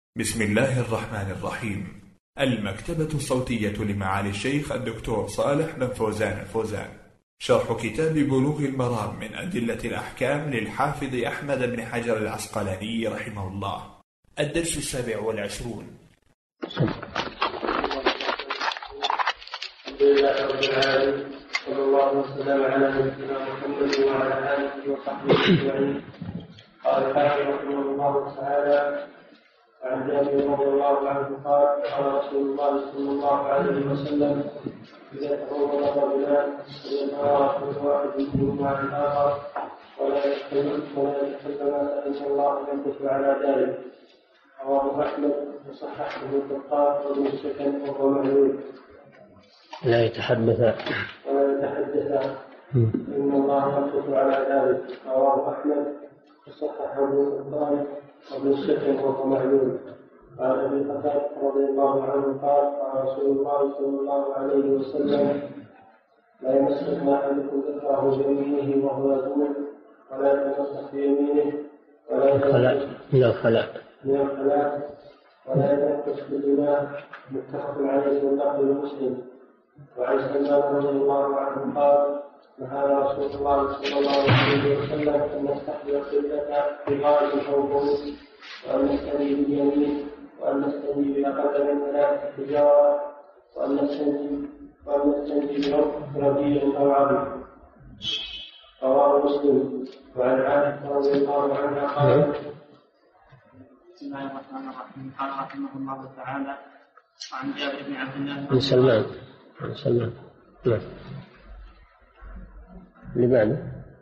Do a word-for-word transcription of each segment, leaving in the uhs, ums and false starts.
بسم الله الرحمن الرحيم. المكتبة الصوتية لمعالي الشيخ الدكتور صالح بن فوزان الفوزان، شرح كتاب بلوغ المرام من أدلة الأحكام للحافظ أحمد بن حجر العسقلاني رحمه الله. الدرس السابع والعشرون. الحمد لله رب العالمين، صلى الله وسلم على نبينا محمد وعلى آله وصحبه أجمعين. قال الحافظ رحمه الله تعالى: عن جابر رضي الله عنه قال: قال رسول الله صلى الله عليه وسلم: إذا تفوض الرجلان فليتوارى كل واحد منهما عن الآخر ولا يتكلم ولا يتكلم فإن الله يمكث على ذلك. رواه أحمد وصححه ابن القطان وابن السكن وهو معلول. لا يتحدث ولا يتحدث إن الله يمكث على ذلك. رواه أحمد وصححه ابن القطان وابن السكن وهو معلول. عن أبي قتادة رضي الله عنه قال: قال رسول الله صلى الله عليه وسلم: لا يمسك أحدكم ذكره بيمينه وهو يقول ولا يتمسك بيمينه ولا يتمسك من الخلاء من الخلاء ولا يتنفس بالإناء. متفق عليه واللفظ لمسلم. وعن سلمان رضي الله عنه قال: نهى رسول الله صلى الله عليه وسلم أن نستحضر القبلة بغائب أو بول، وأن نستنجي باليمين، وأن نستنجي بأقل من ثلاث حجارة، وأن نستنجي وأن نستنجي بربيع أو عظم. رواه مسلم. وعن عائشة رضي الله عنها قالت: بسم الله الرحمن الرحيم. قال رحمه الله تعالى: وعن جابر بن عبد الله من سلمان من سلمان نعم لبعده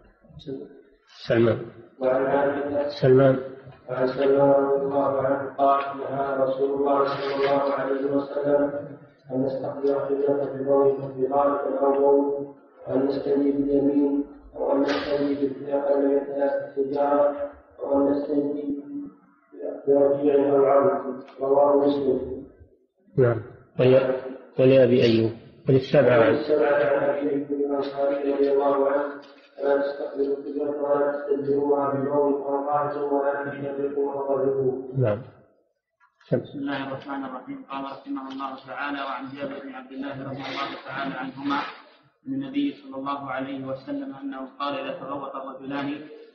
سلمان وعن عائشة سلمان وعن سلمان رضي الله عنه قال: نهى رسول الله صلى الله عليه وسلم أن نستقبل القبلة بغائب أو بول، وأن نستنجي باليمين، أو أن نستنجي بأقل من ثلاث حجارة، أو أن نستنجي برجيع أو عظم. رواه مسلم. نعم. ولأبي أيوب وللسبعة عن السبعة عن أبي أيوب الأنصاري رضي الله عنه: لا تستقبلوا القبلة ولا تستدبروها ببول أو قعد ولا تشركوا أو ضربوا. نعم. بسم الله الرحمن الرحيم. قال رحمه الله تعالى: وعن جابر بن عبد الله رضي الله تعالى عنهما عن النبي صلى الله عليه وسلم أنه قال: إذا تغوط الرجلان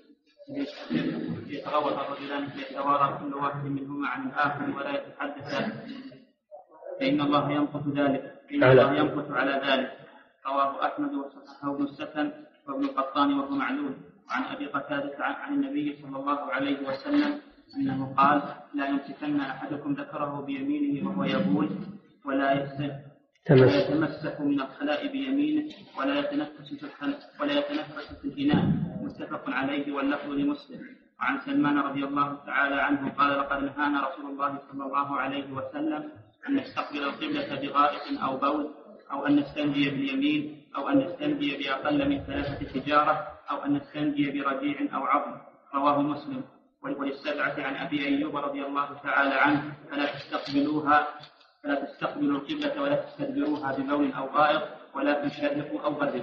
يتغوط الرجلان فيتوارى كل واحد منهما عن الآخر ولا يتحدثان فإن الله يمقت ذلك فإن الله يمقت على ذلك. رواه أحمد وصححه ابن السكن وابن القطان وهو معلول. وعن أبي قتادة عن النبي صلى الله عليه وسلم أنه قال: لا يمسكن أحدكم ذكره بيمينه وهو يبول ولا يتمسك من الخلاء بيمينه ولا يتنفس في ولا يتنفس في الإناء. متفق عليه واللفظ لمسلم. وعن سلمان رضي الله تعالى عنه قال: لقد نهانا رسول الله صلى الله عليه وسلم أن نستقبل القبلة بغائط أو بول، أو أن نستنجي باليمين، أو أن نستنجي بأقل من ثلاثة حجارة، أو أن نستنجي برجيع أو عظم. رواه مسلم. وللسبعة عن أبي أيوب رضي الله تعالى عنه: فلا تستقبلوها فلا تستقبلوا القبلة ولا تستدبروها ببول أو غائط ولا تشرقوا أو غربوا.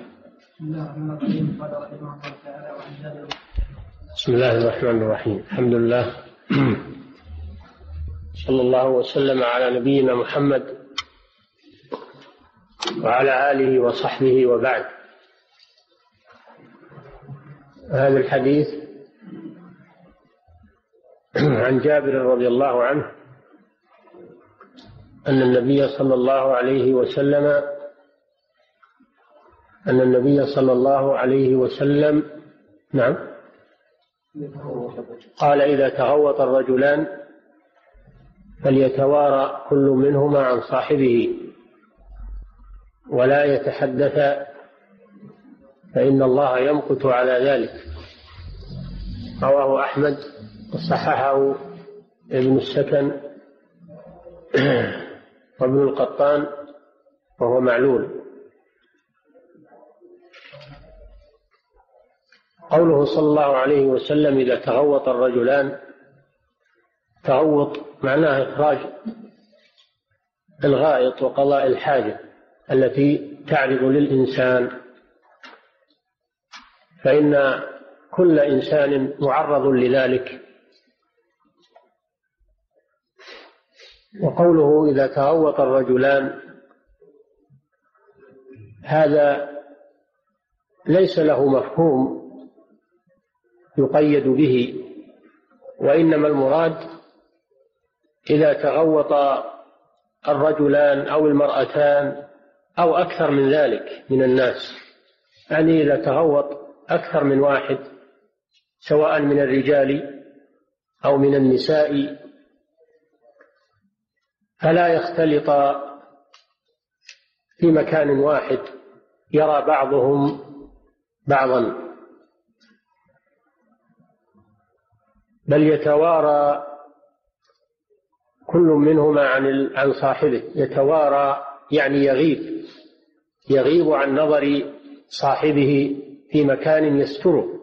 بسم الله الرحمن الرحيم. الحمد لله صلى الله وسلم على نبينا محمد وعلى آله وصحبه وبعد. هذا الحديث عن جابر رضي الله عنه أن النبي صلى الله عليه وسلم أن النبي صلى الله عليه وسلم نعم قال: إذا تغوط الرجلان فليتوارى كل منهما عن صاحبه ولا يتحدث فإن الله يمقت على ذلك. رواه أحمد وصححه ابن السكن وابن القطان وهو معلول. قوله صلى الله عليه وسلم: إذا تغوط الرجلان، تغوط معناه إخراج الغائط وقضاء الحاجة التي تعرض للإنسان، فإن كل إنسان معرض لذلك، وقوله إذا تغوط الرجلان هذا ليس له مفهوم يقيد به، وإنما المراد إذا تغوط الرجلان أو المرأتان أو أكثر من ذلك من الناس، يعني إذا تغوط أكثر من واحد سواء من الرجال أو من النساء فلا يختلط في مكان واحد يرى بعضهم بعضا، بل يتوارى كل منهما عن عن صاحبه، يتوارى يعني يغيب يغيب عن نظر صاحبه في مكان يستره،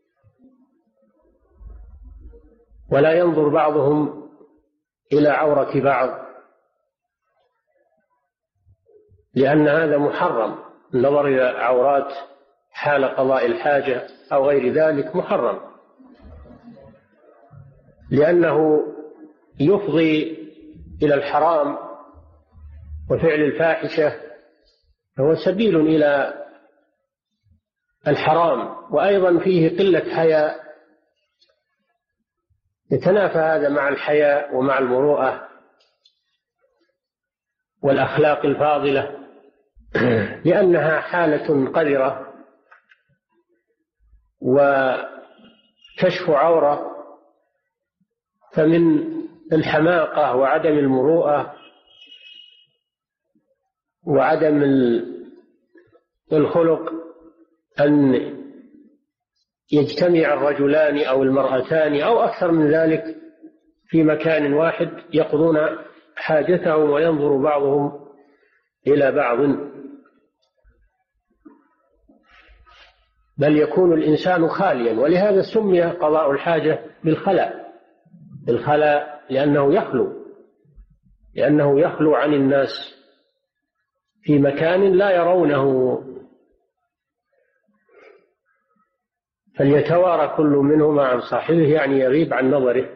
ولا ينظر بعضهم إلى عورة بعض، لأن هذا محرم. النظر إلى عورات حال قضاء الحاجة أو غير ذلك محرم، لأنه يفضي إلى الحرام وفعل الفاحشة، هو سبيل إلى الحرام، وأيضا فيه قلة حياء، يتنافى هذا مع الحياء ومع المروءة والأخلاق الفاضلة، لأنها حالة قذرة وكشف عورة، فمن الحماقة وعدم المروءة وعدم الخلق أن يجتمع الرجلان أو المرأتان أو أكثر من ذلك في مكان واحد يقضون حاجتهم وينظر بعضهم إلى بعض، بل يكون الإنسان خاليا. ولهذا سمي قضاء الحاجة بالخلاء، بالخلاء لأنه يخلو لأنه يخلو عن الناس في مكان لا يرونه، فليتوارى كل منهما عن صاحبه، يعني يغيب عن نظره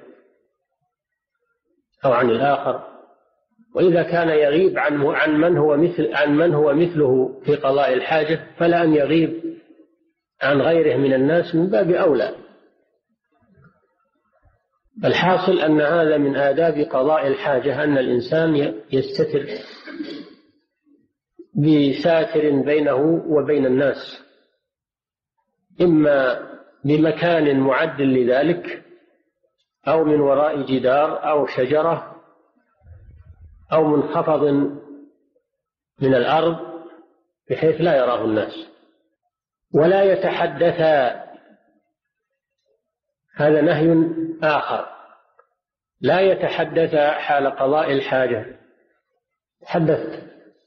أو عن الآخر. وإذا كان يغيب عن عن من هو مثل عن من هو مثله في قضاء الحاجة، فلا أن يغيب عن غيره من الناس من باب أولى. الحاصل أن هذا من آداب قضاء الحاجة، أن الإنسان يستتر بساتر بينه وبين الناس، إما بمكان معد لذلك أو من وراء جدار أو شجرة أو منخفض من الأرض بحيث لا يراه الناس. ولا يتحدثا، هذا نهي آخر، لا يتحدثا حال قضاء الحاجة. تحدث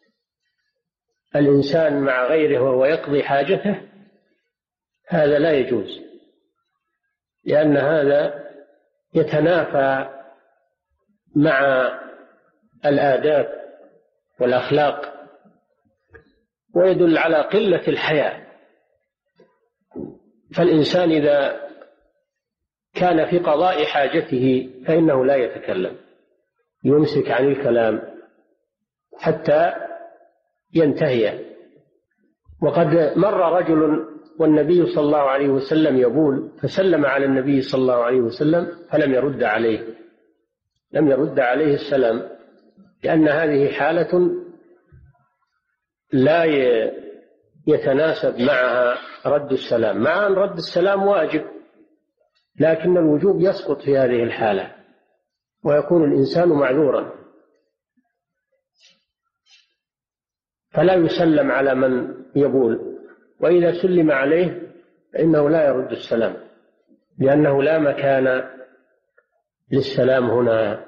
الإنسان مع غيره وهو يقضي حاجته هذا لا يجوز، لأن هذا يتنافى مع الآداب والأخلاق ويدل على قلة الحياء. فالإنسان إذا كان في قضاء حاجته فإنه لا يتكلم، يمسك عن الكلام حتى ينتهي. وقد مر رجل والنبي صلى الله عليه وسلم يبول، فسلم على النبي صلى الله عليه وسلم فلم يرد عليه لم يرد عليه السلام، لأن هذه حالة لا يتناسب معها رد السلام، مع أن رد السلام واجب، لكن الوجوب يسقط في هذه الحالة ويكون الإنسان معذورا، فلا يسلم على من يبول، وإذا سلم عليه فإنه لا يرد السلام، لأنه لا مكان للسلام هنا.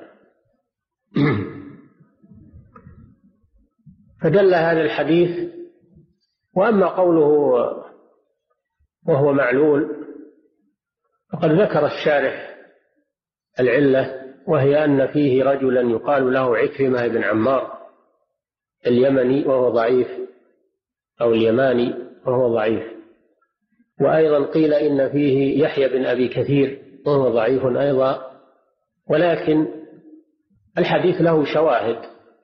فدل هذا الحديث. وأما قوله وهو معلول فقد ذكر الشارح العلة، وهي أن فيه رجلا يقال له عكرمة بن عمار اليمني وهو ضعيف، أو اليماني وهو ضعيف، وأيضا قيل إن فيه يحيى بن أبي كثير وهو ضعيف أيضا. ولكن الحديث له شواهد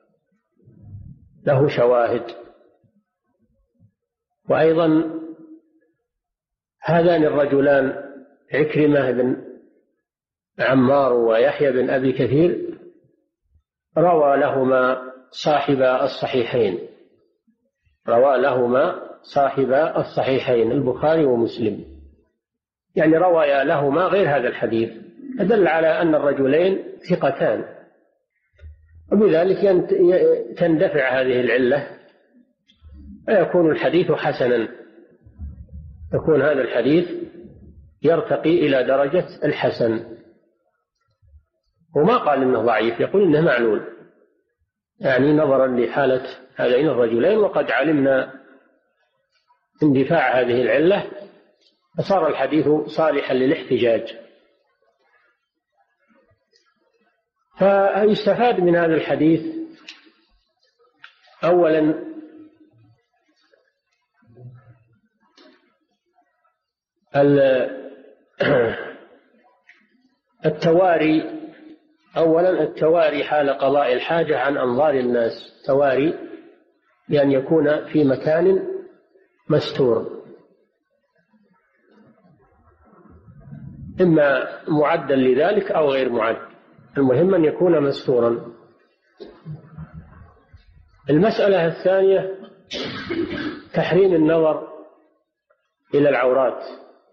له شواهد وأيضا هذان الرجلان عكرمة بن عمار ويحيى بن أبي كثير روى لهما صاحب الصحيحين روى لهما صاحب الصحيحين البخاري ومسلم، يعني روى لهما غير هذا الحديث، فدل على أن الرجلين ثقتان، وبذلك تندفع هذه العلة فيكون الحديث حسنا، يكون هذا الحديث يرتقي إلى درجة الحسن، وما قال إنه ضعيف، يقول إنه معلول، يعني نظرا لحالة هذين الرجلين، وقد علمنا اندفاع هذه العلة فصار الحديث صالحا للاحتجاج. فيستفاد من هذا الحديث أولا التواري أولا التواري حال قضاء الحاجة عن أنظار الناس، تواري بأن يكون في مكان مستور، إما معدا لذلك أو غير معد، المهم أن يكون مستورا. المسألة الثانية تحريم النظر إلى العورات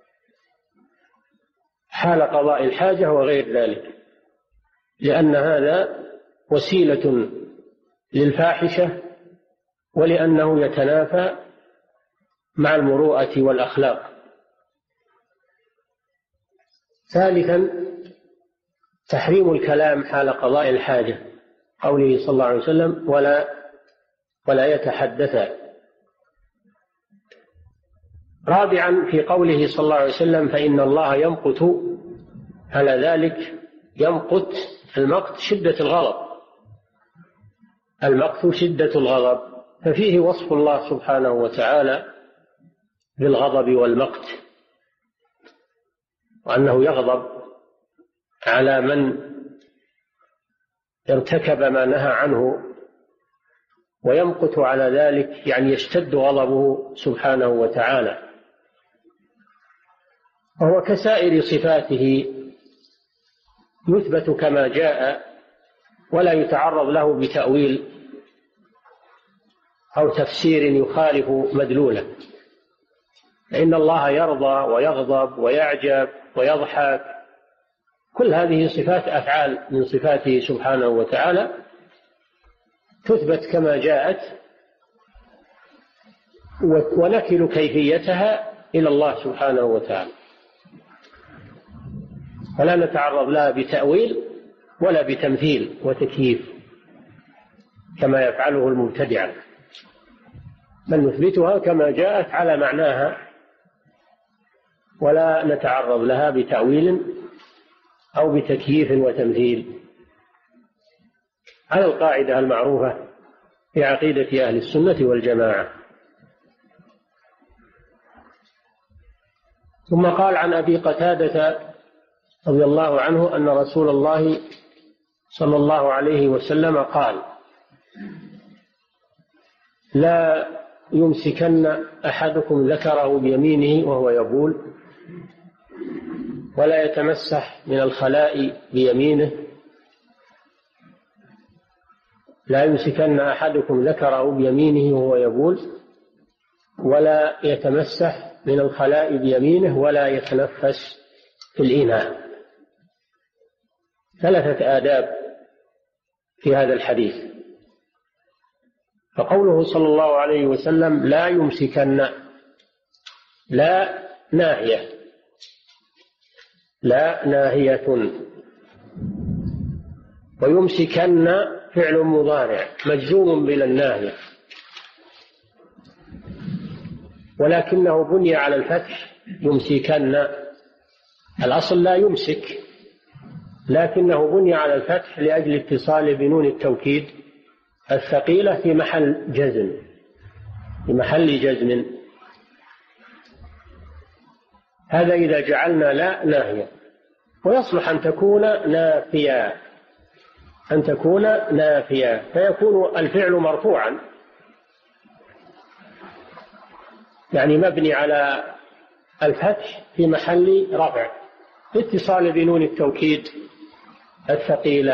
حال قضاء الحاجة وغير ذلك، لأن هذا وسيلة للفاحشة، ولأنه يتنافى مع المروءة والأخلاق. ثالثا تحريم الكلام حال قضاء الحاجة، قوله صلى الله عليه وسلم ولا ولا يتحدثا. رابعا في قوله صلى الله عليه وسلم فإن الله يمقت على ذلك، يمقت المقت شدة الغضب، المقت شدة الغضب، ففيه وصف الله سبحانه وتعالى بالغضب والمقت، وأنه يغضب على من ارتكب ما نهى عنه، ويمقت على ذلك يعني يشتد غضبه سبحانه وتعالى، وهو كسائر صفاته يثبت كما جاء ولا يتعرض له بتأويل أو تفسير يخالف مدلوله، فإن الله يرضى ويغضب ويعجب ويضحك، كل هذه صفات أفعال من صفاته سبحانه وتعالى تثبت كما جاءت، ونكل كيفيتها إلى الله سبحانه وتعالى، فلا نتعرض لها بتأويل ولا بتمثيل وتكييف كما يفعله المبتدعة، بل نثبتها كما جاءت على معناها، ولا نتعرض لها بتأويل أو بتكييف وتمثيل، على القاعدة المعروفة في عقيدة أهل السنة والجماعة. ثم قال عن أبي قتادة رضي الله عنه أن رسول الله صلى الله عليه وسلم قال لا يمسكن أحدكم ذكره بيمينه وهو يبول، ولا يتمسح من الخلاء بيمينه، لا يمسكن أحدكم ذكره بيمينه وهو يبول، ولا يتمسح من الخلاء بيمينه، ولا يتنفس في الإناء. ثلاثة آداب في هذا الحديث. فقوله صلى الله عليه وسلم لا يمسكن، لا ناهية، لا ناهية، ويمسكن فعل مضارع مجزوم بلا الناهية، ولكنه بني على الفتح يمسكن، الأصل لا يمسك، لكنه بني على الفتح لأجل اتصال بنون التوكيد الثقيلة في محل جزم، في محل جزم. هذا إذا جعلنا لا ناهية، ويصلح أن تكون نافية، أن تكون نافية، فيكون الفعل مرفوعا، يعني مبني على الفتح في محل رفع اتصال بنون التوكيد الثقيلة.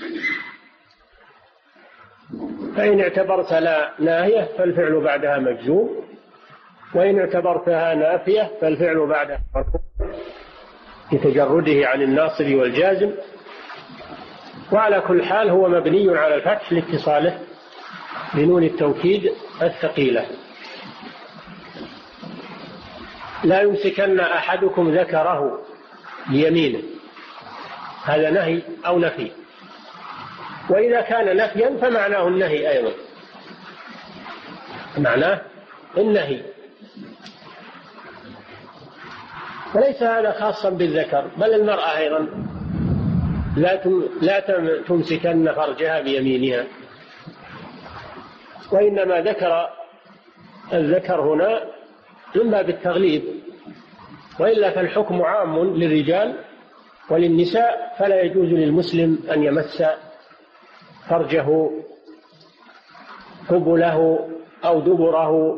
فإن اعتبرت لا ناهية فالفعل بعدها مجزوم، وإن اعتبرتها نافية فالفعل بعدها مرفوع لتجرده عن الناصب والجازم. وعلى كل حال هو مبني على الفتح لاتصاله بنون التوكيد الثقيلة. لا يمسكن أحدكم ذكره بيمينه، هذا نهي أو نفي، وإذا كان نفيا فمعناه النهي أيضا، معناه النهي. وليس هذا خاصا بالذكر، بل المرأة أيضا لا لا تمسكن فرجها بيمينها، وإنما ذكر الذكر هنا إما بالتغليب، وإلا فالحكم عام للرجال وللنساء، فلا يجوز للمسلم أن يمس فرجه قبله أو دبره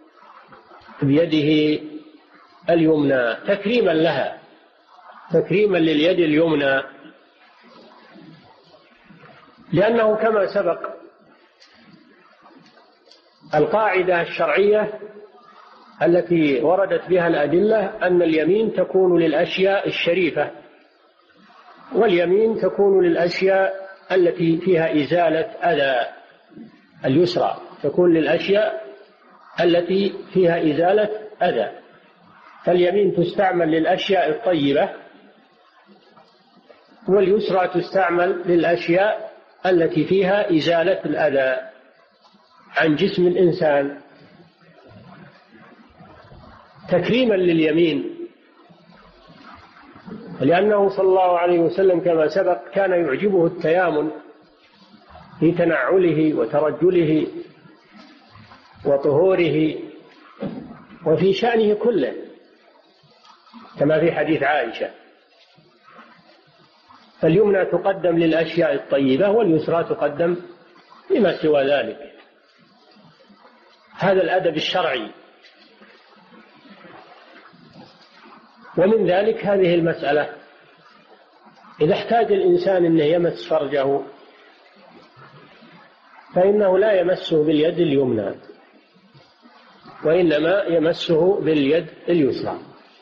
بيده اليمنى تكريما لها، تكريما لليد اليمنى، لأنه كما سبق القاعدة الشرعية التي وردت بها الأدلة أن اليمين تكون للأشياء الشريفة، واليمين تكون للأشياء التي فيها إزالة أذى، اليسرى تكون للأشياء التي فيها إزالة أذى، فاليمين تستعمل للأشياء الطيبة، واليسرى تستعمل للأشياء التي فيها إزالة الأذى عن جسم الإنسان تكريما لليمين. لأنه صلى الله عليه وسلم كما سبق كان يعجبه التيامن في تنعله وترجله وطهوره وفي شأنه كله، كما في حديث عائشة. فاليمنى تقدم للأشياء الطيبة، واليسرى تقدم لما سوى ذلك. هذا الأدب الشرعي. ومن ذلك هذه المسألة، إذا احتاج الإنسان أنه يمس فرجه فإنه لا يمسه باليد اليمنى، وإنما يمسه باليد اليسرى.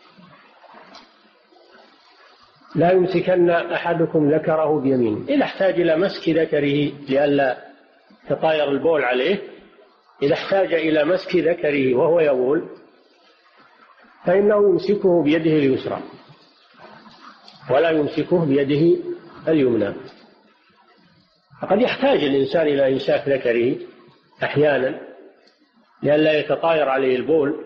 لا يمسكن أحدكم ذكره بيمينه، إذا احتاج إلى مسك ذكره لئلا تطاير البول عليه، إذا احتاج إلى مسك ذكره وهو يبول فإنه يمسكه بيده اليسرى ولا يمسكه بيده اليمنى. فقد يحتاج الإنسان إلى إمساك ذكره أحيانا لئلا يتطاير عليه البول،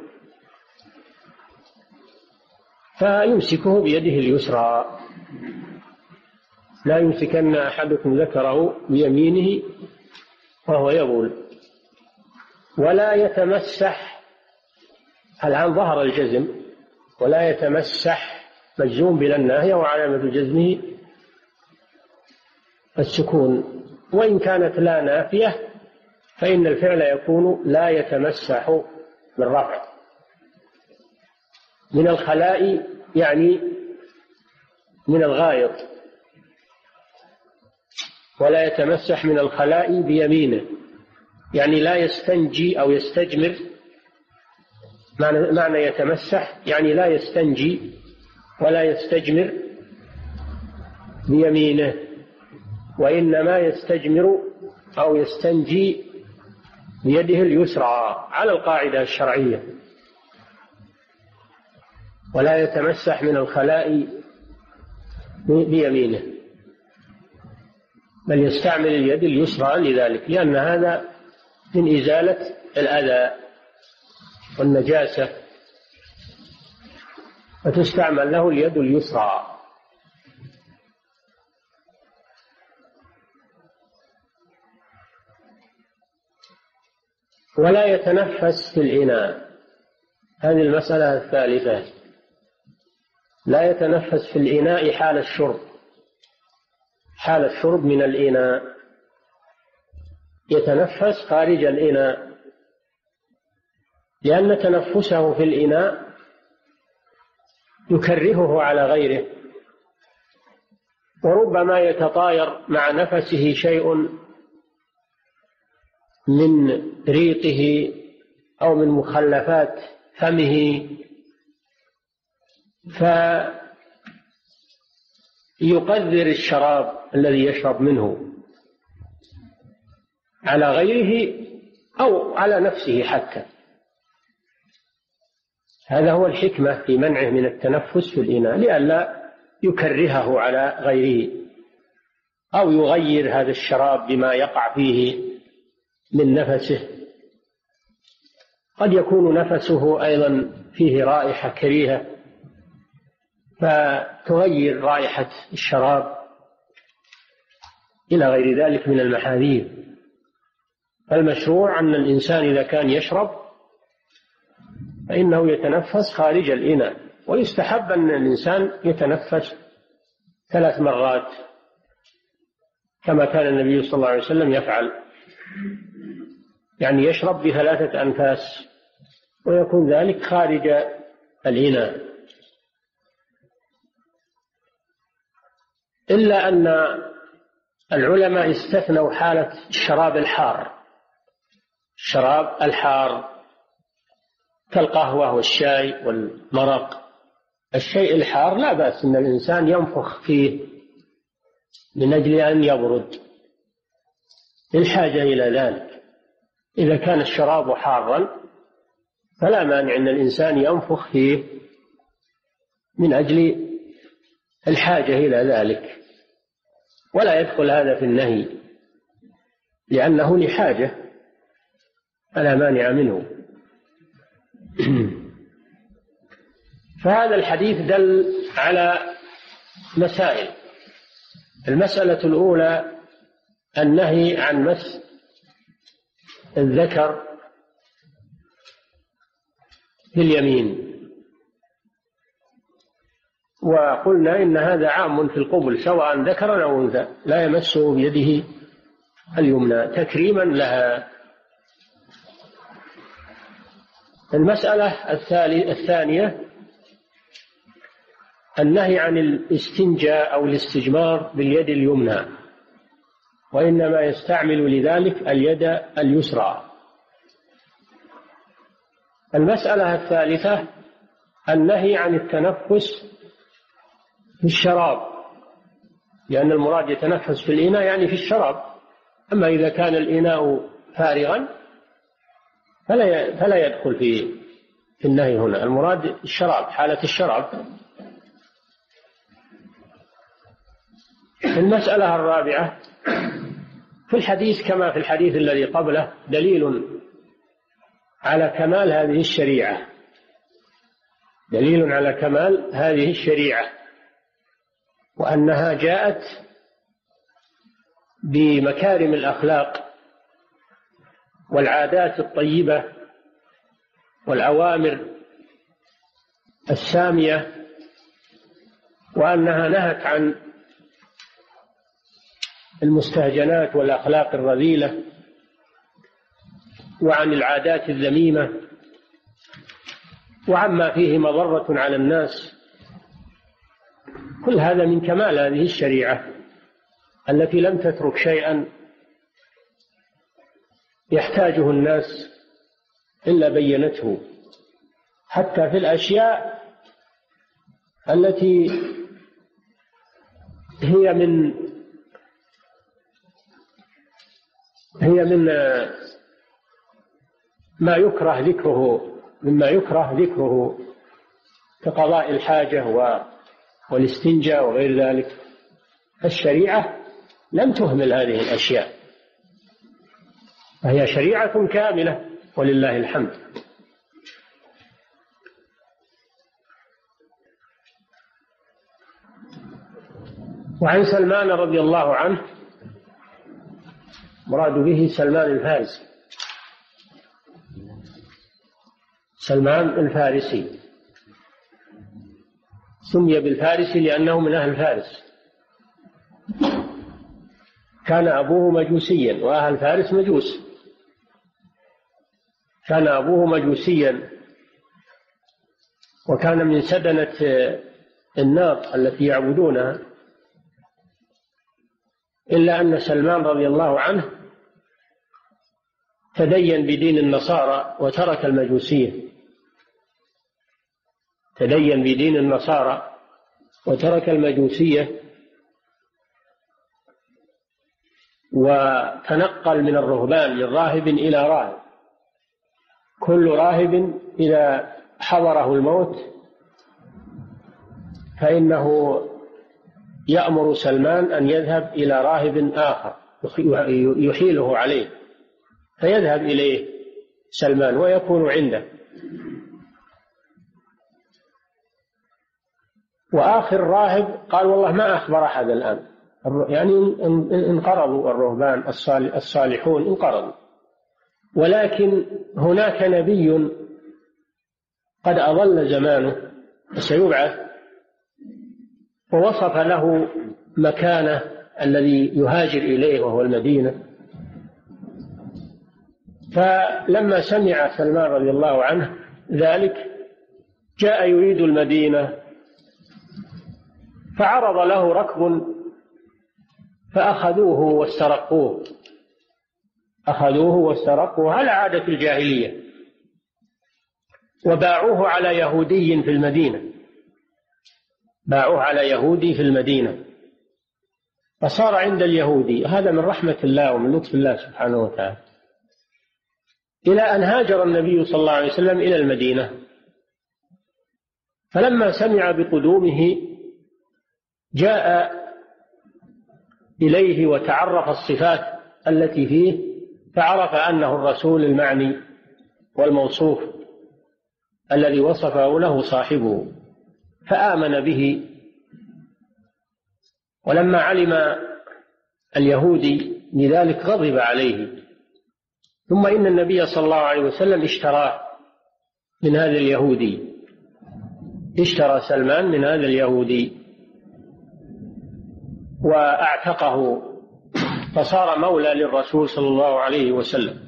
فيمسكه بيده اليسرى. لا يمسكن أحدكم ذكره بيمينه وهو يبول. ولا يتمسح، الآن ظهر الجزم، ولا يتمسح مجزوم بلا الناهية، وعلامة جزمه السكون، وإن كانت لا نافية فإن الفعل يكون لا يتمسح بالرفع من الخلاء، يعني من الغائط. ولا يتمسح من الخلاء بيمينه، يعني لا يستنجي أو يستجمر. معنى, معنى يتمسح يعني لا يستنجي ولا يستجمر بيمينه، وإنما يستجمر أو يستنجي بيده اليسرى على القاعدة الشرعية. ولا يتمسح من الخلاء بيمينه، بل يستعمل اليد اليسرى لذلك، لأن هذا من إزالة الأذى والنجاسة، فتستعمل له اليد اليسرى. ولا يتنفس في الإناء، هذه المسألة الثالثة. لا يتنفس في الإناء حال الشرب، حال الشرب من الإناء، يتنفس خارج الإناء، لأن تنفسه في الإناء يكرهه على غيره، وربما يتطاير مع نفسه شيء من ريقه أو من مخلفات فمه، فيقدر الشراب الذي يشرب منه على غيره أو على نفسه حتى. هذا هو الحكمة في منعه من التنفس في الإناء، لئلا يكرهه على غيره أو يغير هذا الشراب بما يقع فيه من نفسه. قد يكون نفسه أيضا فيه رائحة كريهة فتغير رائحة الشراب إلى غير ذلك من المحاذير. المشروع أن الإنسان إذا كان يشرب فإنه يتنفس خارج الإناء، ويستحب أن الإنسان يتنفس ثلاث مرات كما كان النبي صلى الله عليه وسلم يفعل، يعني يشرب بثلاثة أنفاس ويكون ذلك خارج الإناء. إلا أن العلماء استثنوا حالة الشراب الحار، الشراب الحار كالقهوة والشاي والمرق. الشيء الحار لا بأس أن الإنسان ينفخ فيه من أجل أن يبرد الحاجة إلى ذلك. إذا كان الشراب حارا فلا مانع أن الإنسان ينفخ فيه من أجل الحاجة إلى ذلك، ولا يدخل هذا في النهي لأنه لحاجة فلا مانع منه. فهذا الحديث دل على مسائل. المسألة الأولى النهي عن مس الذكر في اليمين، وقلنا إن هذا عام في القبل سواء ذكرا أو أنثى، لا يمسه بيده اليمنى تكريما لها. المسألة الثانية النهي عن الاستنجاء أو الاستجمار باليد اليمنى، وإنما يستعمل لذلك اليد اليسرى. المسألة الثالثة النهي عن التنفس في الشراب، لأن المراد يتنفس في الإناء يعني في الشراب. أما إذا كان الإناء فارغا فلا فلا يدخل في في النهي هنا، المراد الشراب، حالة الشراب. المسألة الرابعة في الحديث كما في الحديث الذي قبله دليل على كمال هذه الشريعة، دليل على كمال هذه الشريعة، وأنها جاءت بمكارم الأخلاق والعادات الطيبة والأوامر السامية، وأنها نهت عن المستهجنات والأخلاق الرذيلة وعن العادات الذميمة وعما فيه مضرة على الناس. كل هذا من كمال هذه الشريعة التي لم تترك شيئا يحتاجه الناس إلا بينته، حتى في الأشياء التي هي من هي من ما يكره ذكره مما يكره ذكره كقضاء الحاجة والاستنجاء وغير ذلك. الشريعة لم تهمل هذه الأشياء، فهي شريعة كاملة ولله الحمد. وعن سلمان رضي الله عنه، مراد به سلمان الفارسي، سلمان الفارسي سمي بالفارسي لأنه من أهل فارس، كان أبوه مجوسيا، وأهل فارس مجوس، كان أبوه مجوسيا، وكان من سدنة النار التي يعبدونها، إلا أن سلمان رضي الله عنه تدين بدين النصارى وترك المجوسية، تدين بدين النصارى وترك المجوسية، وتنقل من الرهبان من راهب إلى راهب. كل راهب إذا حضره الموت فإنه يأمر سلمان أن يذهب إلى راهب آخر يحيله عليه، فيذهب إليه سلمان ويكون عنده. وآخر راهب قال والله ما أخبر أحد الآن، يعني انقرضوا الرهبان الصالحون انقرضوا، ولكن هناك نبي قد أضل زمانه وسيبعث، ووصف له مكانه الذي يهاجر إليه وهو المدينة. فلما سمع سلمان رضي الله عنه ذلك جاء يريد المدينة، فعرض له ركب فأخذوه واسترقوه، أخذوه واسترقوه على عادة الجاهلية، وباعوه على يهودي في المدينة، باعوه على يهودي في المدينة، فصار عند اليهودي. هذا من رحمة الله ومن لطف الله سبحانه وتعالى، إلى أن هاجر النبي صلى الله عليه وسلم إلى المدينة. فلما سمع بقدومه جاء إليه وتعرف الصفات التي فيه، فعرف أنه الرسول المعني والموصوف الذي وصفه له صاحبه، فآمن به. ولما علم اليهودي لذلك غضب عليه، ثم إن النبي صلى الله عليه وسلم اشتراه من هذا اليهودي، اشترى سلمان من هذا اليهودي وأعتقه، فصار مولى للرسول صلى الله عليه وسلم.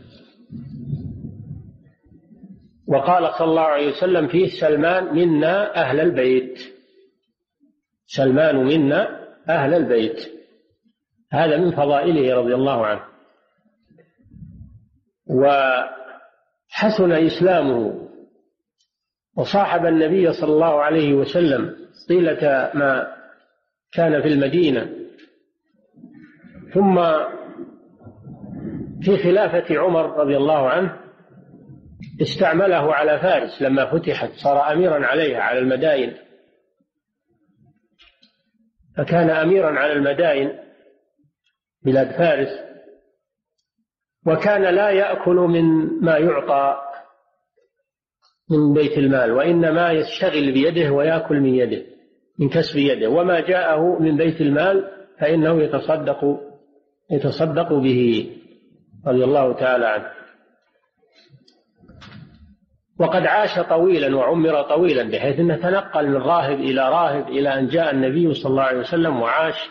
وقال صلى الله عليه وسلم فيه سلمان منا أهل البيت، سلمان منا أهل البيت، هذا من فضائله رضي الله عنه. وحسن إسلامه، وصاحب النبي صلى الله عليه وسلم طيلة ما كان في المدينة. ثم في خلافة عمر رضي الله عنه استعمله على فارس لما فتحت، صار أميرا عليها على المدائن، فكان أميرا على المدائن بلاد فارس، وكان لا يأكل من ما يعطى من بيت المال، وإنما يشتغل بيده ويأكل من يده من كسب يده، وما جاءه من بيت المال فإنه يتصدق يتصدق به رضي الله تعالى عنه. وقد عاش طويلا وعمر طويلا، بحيث أنه تنقل من راهب إلى راهب إلى أن جاء النبي صلى الله عليه وسلم وعاش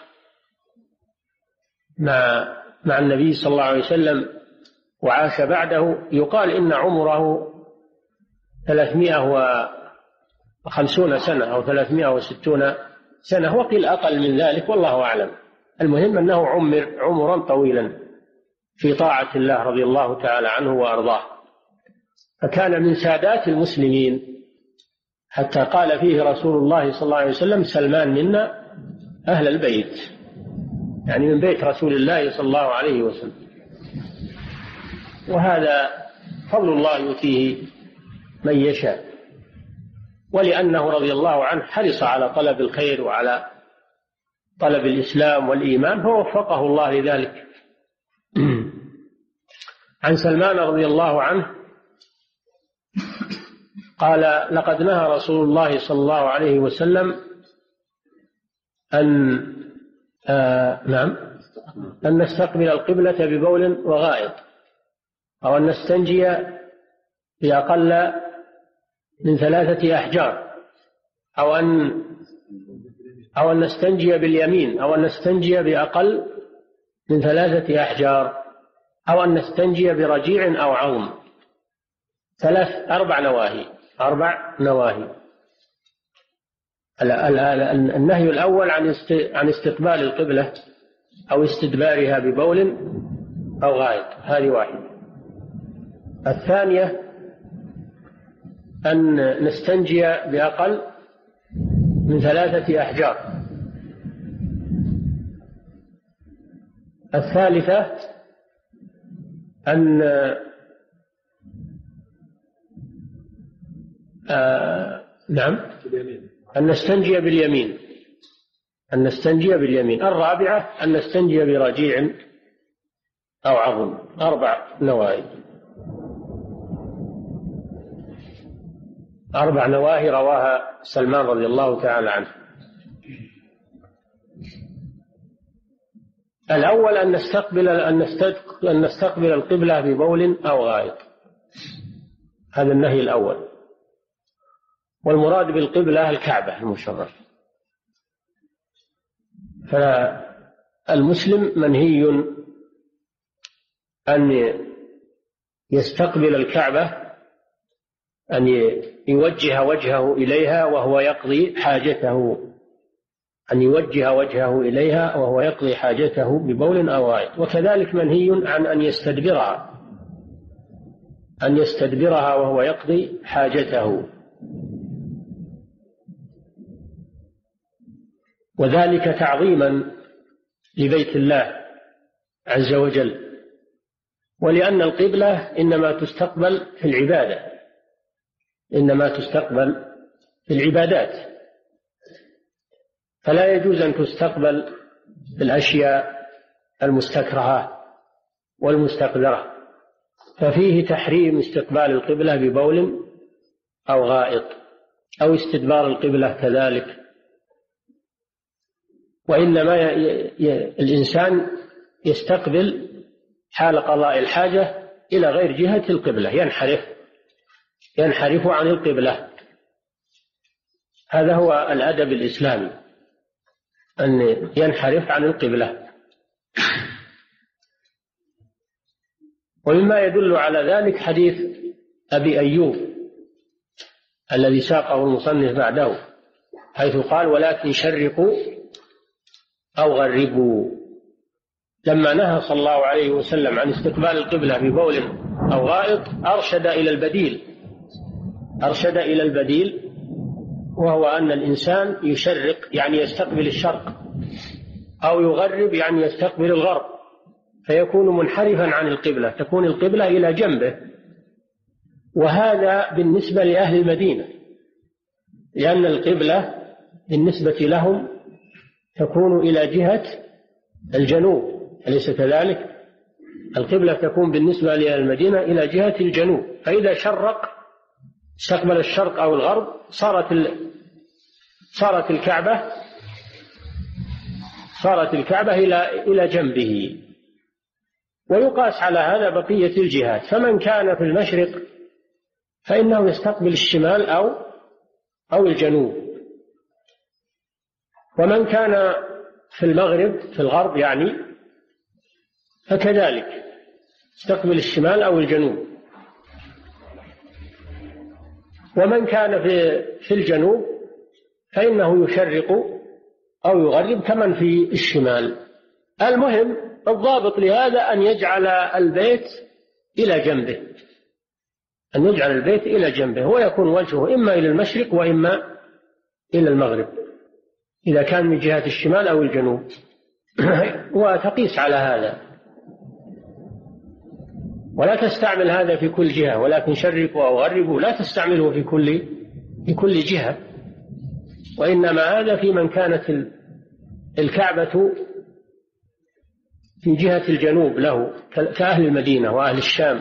مع مع النبي صلى الله عليه وسلم وعاش بعده. يقال إن عمره ثلاثمائة وخمسون سنة أو ثلاثمائة وستون سنة، وقيل أقل من ذلك والله أعلم. المهم أنه عمر عمرا طويلا في طاعة الله رضي الله تعالى عنه وأرضاه، فكان من سادات المسلمين، حتى قال فيه رسول الله صلى الله عليه وسلم سلمان منا أهل البيت، يعني من بيت رسول الله صلى الله عليه وسلم. وهذا فضل الله يؤتيه من يشاء، ولأنه رضي الله عنه حرص على طلب الخير وعلى طلب الإسلام والإيمان، فوفقه الله لذلك. عن سلمان رضي الله عنه قال لقد نهى رسول الله صلى الله عليه وسلم أن آه نعم أن نستقبل القبلة ببول وغائط، أو أن نستنجي بأقل من ثلاثة أحجار، أو أن أو أن نستنجي باليمين، أو أن نستنجي بأقل من ثلاثة أحجار، أو أن نستنجي برجيع أو عظم. ثلاث أربع نواهي أربع نواهي. النهي الأول عن استقبال القبلة أو استدبارها ببول أو غائط، هذه واحدة. الثانية أن نستنجي بأقل من ثلاثة أحجار. الثالثة أن آه نعم أن نستنجي باليمين أن نستنجي باليمين. الرابعة أن نستنجي برجيع أو عظم. أربع نواهي أربع نواهي رواها سلمان رضي الله تعالى عنه. الأول أن نستقبل أن نستقبل القبلة ببول أو غائط، هذا النهي الأول. والمراد بالقبلة الكعبة المشرفة. فالمسلم منهي أن يستقبل الكعبة، أن يوجه وجهه إليها وهو يقضي حاجته أن يوجه وجهه إليها وهو يقضي حاجته ببول أو غائط. وكذلك منهي عن أن يستدبرها أن يستدبرها وهو يقضي حاجته، وذلك تعظيما لبيت الله عز وجل، ولأن القبلة إنما تستقبل في العبادة إنما تستقبل في العبادات، فلا يجوز أن تستقبل في الأشياء المستكرهة والمستقدرة. ففيه تحريم استقبال القبلة ببول أو غائط أو استدبار القبلة كذلك. وإنما الإنسان يستقبل حال قضاء الحاجة إلى غير جهة القبلة، ينحرف ينحرف عن القبلة. هذا هو الأدب الإسلامي، أن ينحرف عن القبلة. ومما يدل على ذلك حديث أبي أيوب الذي ساقه المصنف بعده، حيث قال: ولكن شرقوا أو غربوا، لما نهى صلى الله عليه وسلم عن استقبال القبلة ببول أو غائط أرشد إلى البديل أرشد إلى البديل وهو أن الإنسان يشرق يعني يستقبل الشرق، أو يغرب يعني يستقبل الغرب، فيكون منحرفا عن القبلة، تكون القبلة إلى جنبه. وهذا بالنسبة لأهل المدينة، لأن القبلة بالنسبة لهم تكون إلى جهة الجنوب، أليس كذلك؟ القبلة تكون بالنسبة لأهل المدينة إلى جهة الجنوب، فإذا شرق استقبل الشرق أو الغرب صارت صارت الكعبة صارت الكعبة إلى إلى جنبه. ويقاس على هذا بقية الجهات، فمن كان في المشرق فإنه يستقبل الشمال أو أو الجنوب، ومن كان في المغرب في الغرب يعني فكذلك يستقبل الشمال أو الجنوب. ومن كان في في الجنوب فإنه يشرق أو يغرب كمن في الشمال. المهم الضابط لهذا أن يجعل البيت إلى جنبه أن يجعل البيت إلى جنبه ويكون وجهه إما إلى المشرق وإما إلى المغرب، إذا كان من جهة الشمال أو الجنوب. وتقيس على هذا، ولا تستعمل هذا في كل جهة، ولكن شرقوا أو غربوا لا تستعمله في كل في كل جهة، وإنما هذا في من كانت الكعبة في جهة الجنوب له كأهل المدينة وأهل الشام،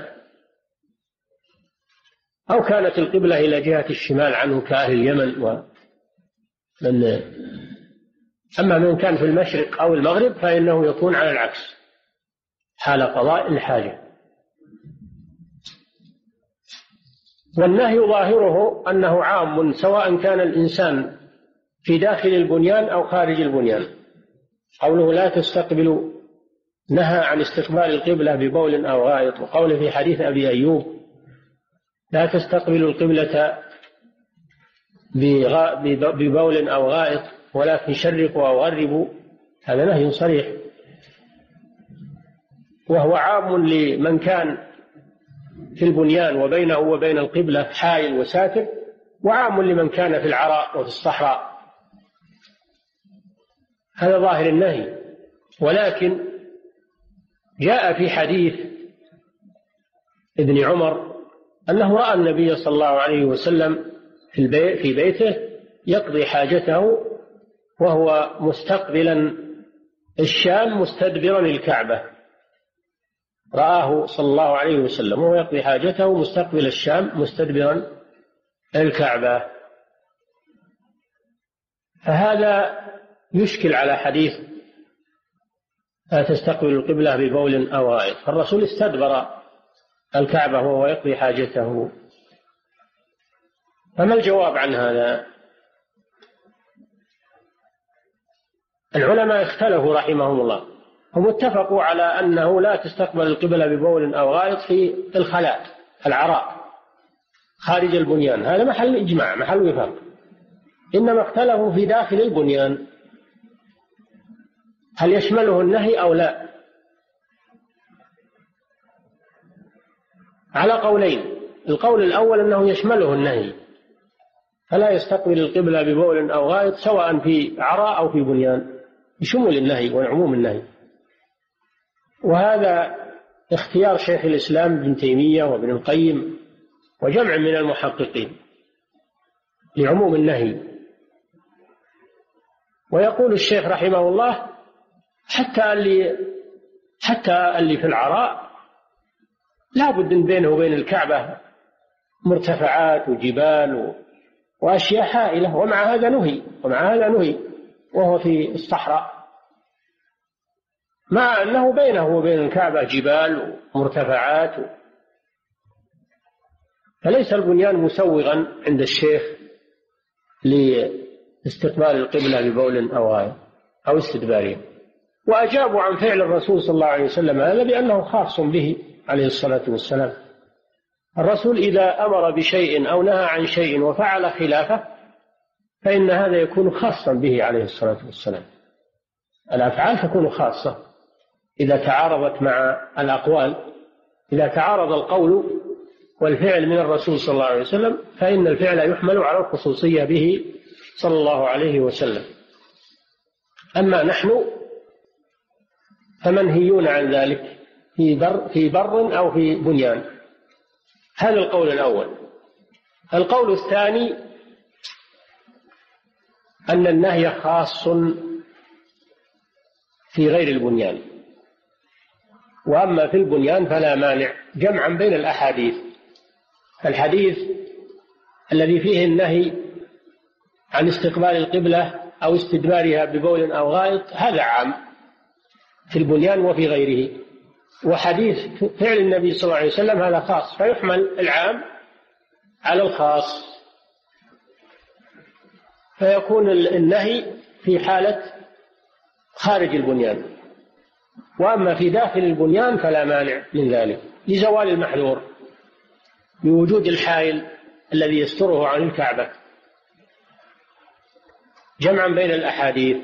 أو كانت القبلة إلى جهة الشمال عنه كأهل اليمن. ومن أما من كان في المشرق أو المغرب فإنه يكون على العكس حال قضاء الحاجة. والنهي ظاهره أنه عام سواء كان الإنسان في داخل البنيان أو خارج البنيان. قوله لا تستقبلوا نهى عن استقبال القبلة ببول أو غائط، وقوله في حديث أبي أيوب لا تستقبلوا القبلة ببول أو غائط ولكن شرقوا أو غربوا، هذا نهي صريح، وهو عام لمن كان في البنيان وبينه وبين القبلة حائل وساتر، وعام لمن كان في العراء وفي الصحراء، هذا ظاهر النهي. ولكن جاء في حديث ابن عمر أنه رأى النبي صلى الله عليه وسلم في بيته يقضي حاجته وهو مستقبلا الشام مستدبرا الكعبة، رآه صلى الله عليه وسلم وهو يقضي حاجته مستقبل الشام مستدبرا الكعبة، فهذا يشكل على حديث لا تستقبل القبلة ببول أو غائط، فالرسول استدبر الكعبة وهو يقضي حاجته. فما الجواب عن هذا؟ العلماء اختلفوا رحمهم الله، هم اتفقوا على أنه لا تستقبل القبلة ببول أو غائط في الخلاء العراء خارج البنيان، هذا محل إجماع محل وفاق، إنما اختلفوا في داخل البنيان هل يشمله النهي أو لا، على قولين. القول الأول أنه يشمله النهي، فلا يستقبل القبلة ببول أو غائط سواء في عراء أو في بنيان، بشمول النهي وعموم النهي، وهذا اختيار شيخ الإسلام ابن تيمية وابن القيم وجمع من المحققين لعموم النهي. ويقول الشيخ رحمه الله حتى اللي حتى اللي في العراء لا بد بينه وبين الكعبة مرتفعات وجبال وأشياء هائلة، ومع هذا نهي ومع هذا نهي وهو في الصحراء، مع أنه بينه وبين الكعبة جبال ومرتفعات، فليس البنيان مسوغا عند الشيخ لاستقبال القبلة ببول أو غائط أو استدباره. وأجابوا عن فعل الرسول صلى الله عليه وسلم هذا بأنه خاص به عليه الصلاة والسلام. الرسول إذا أمر بشيء أو نهى عن شيء وفعل خلافه فإن هذا يكون خاصا به عليه الصلاة والسلام. الأفعال تكون خاصة إذا تعارضت مع الأقوال، إذا تعارض القول والفعل من الرسول صلى الله عليه وسلم فإن الفعل يحمل على الخصوصية به صلى الله عليه وسلم. أما نحن فمنهيون عن ذلك في بر, في بر أو في بنيان. هذا القول الأول. القول الثاني أن النهي خاص في غير البنيان، وأما في البنيان فلا مانع، جمعا بين الأحاديث. الحديث الذي فيه النهي عن استقبال القبلة أو استدبارها ببول أو غائط هذا عام في البنيان وفي غيره، وحديث فعل النبي صلى الله عليه وسلم هذا خاص، فيحمل العام على الخاص، فيكون النهي في حالة خارج البنيان، وأما في داخل البنيان فلا مانع من ذلك لزوال المحذور بوجود الحائل الذي يستره عن الكعبة، جمعا بين الأحاديث.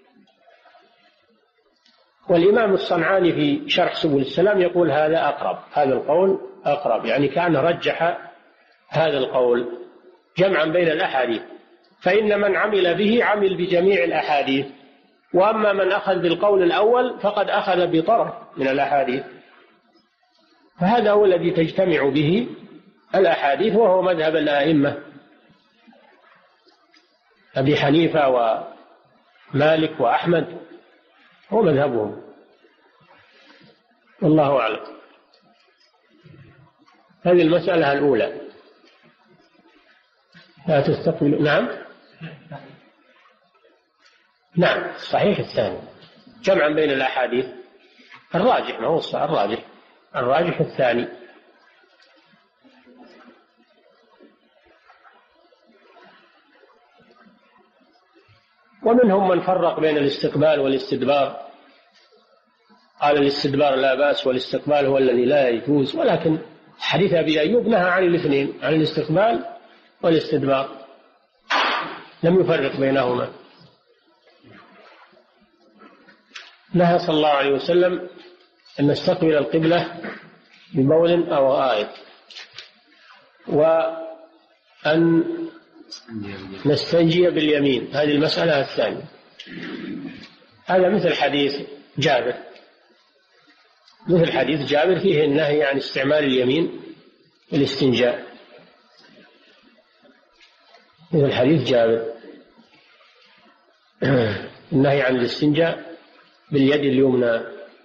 والإمام الصنعاني في شرح سبل السلام يقول هذا أقرب، هذا القول أقرب، يعني كأنه رجح هذا القول جمعا بين الأحاديث، فإن من عمل به عمل بجميع الأحاديث، وأما من أخذ بالقول الأول فقد أخذ بطرف من الأحاديث، فهذا هو الذي تجتمع به الأحاديث، وهو مذهب الأئمة أبي حنيفة ومالك وأحمد، هو مذهبهم، والله أعلم. هذه المسألة الأولى لا تستقبل. نعم نعم صحيح الثاني جمعا بين الأحاديث، الراجح ما هو الراجح الراجح الثاني. ومنهم من فرق بين الاستقبال والاستدبار، قال الاستدبار لا بأس والاستقبال هو الذي لا يجوز، ولكن حديث أبي أيوب نهى عن الاثنين، عن الاستقبال والاستدبار، لم يفرق بينهما. نهى صلى الله عليه وسلم أن نستقبل القبلة ببول أو غائط، وأن نستنجي باليمين، هذه المسألة الثانية. هذا مثل حديث جابر، مثل حديث جابر فيه النهي عن استعمال اليمين في الاستنجاء، مثل حديث جابر النهي عن الاستنجاء باليد اليمنى.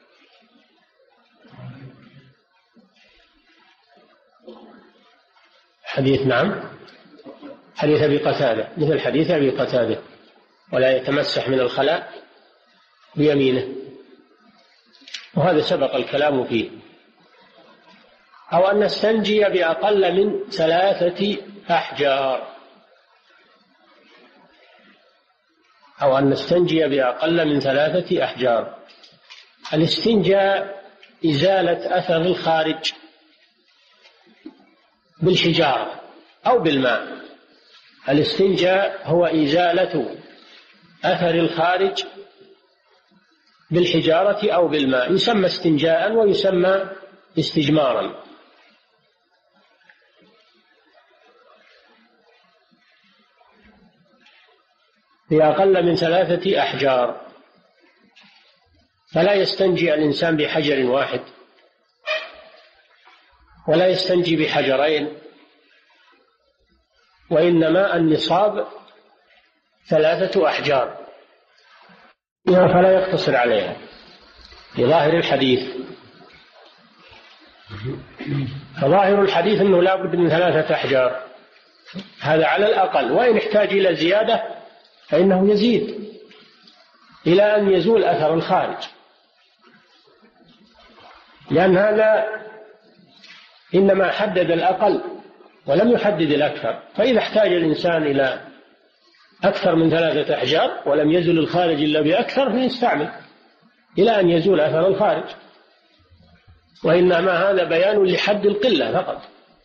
حديث نعم حديث أبي قتادة، مثل حديث أبي قتادة ولا يتمسح من الخلاء بيمينه، وهذا سبق الكلام فيه. أو أن نستنجي بأقل من ثلاثة أحجار، أو أن نستنجي بأقل من ثلاثة أحجار. الاستنجاء إزالة أثر الخارج بالحجارة أو بالماء. الاستنجاء هو إزالة أثر الخارج بالحجارة أو بالماء، يسمى استنجاء ويسمى استجمارا. بأقل من ثلاثة أحجار، فلا يستنجي الإنسان بحجر واحد، ولا يستنجي بحجرين، وإنما النصاب ثلاثة أحجار، فلا يقتصر عليها لظاهر الحديث. فظاهر الحديث أنه لا بد من ثلاثة أحجار، هذا على الأقل، وإن احتاج إلى زيادة فإنه يزيد إلى أن يزول أثر الخارج، لأن هذا إنما حدد الأقل ولم يحدد الأكثر. فإذا احتاج الإنسان إلى أكثر من ثلاثة أحجار ولم يزل الخارج إلا بأكثر فيستعمل إلى أن يزول أثر الخارج، وإنما هذا بيان لحد القلة فقط،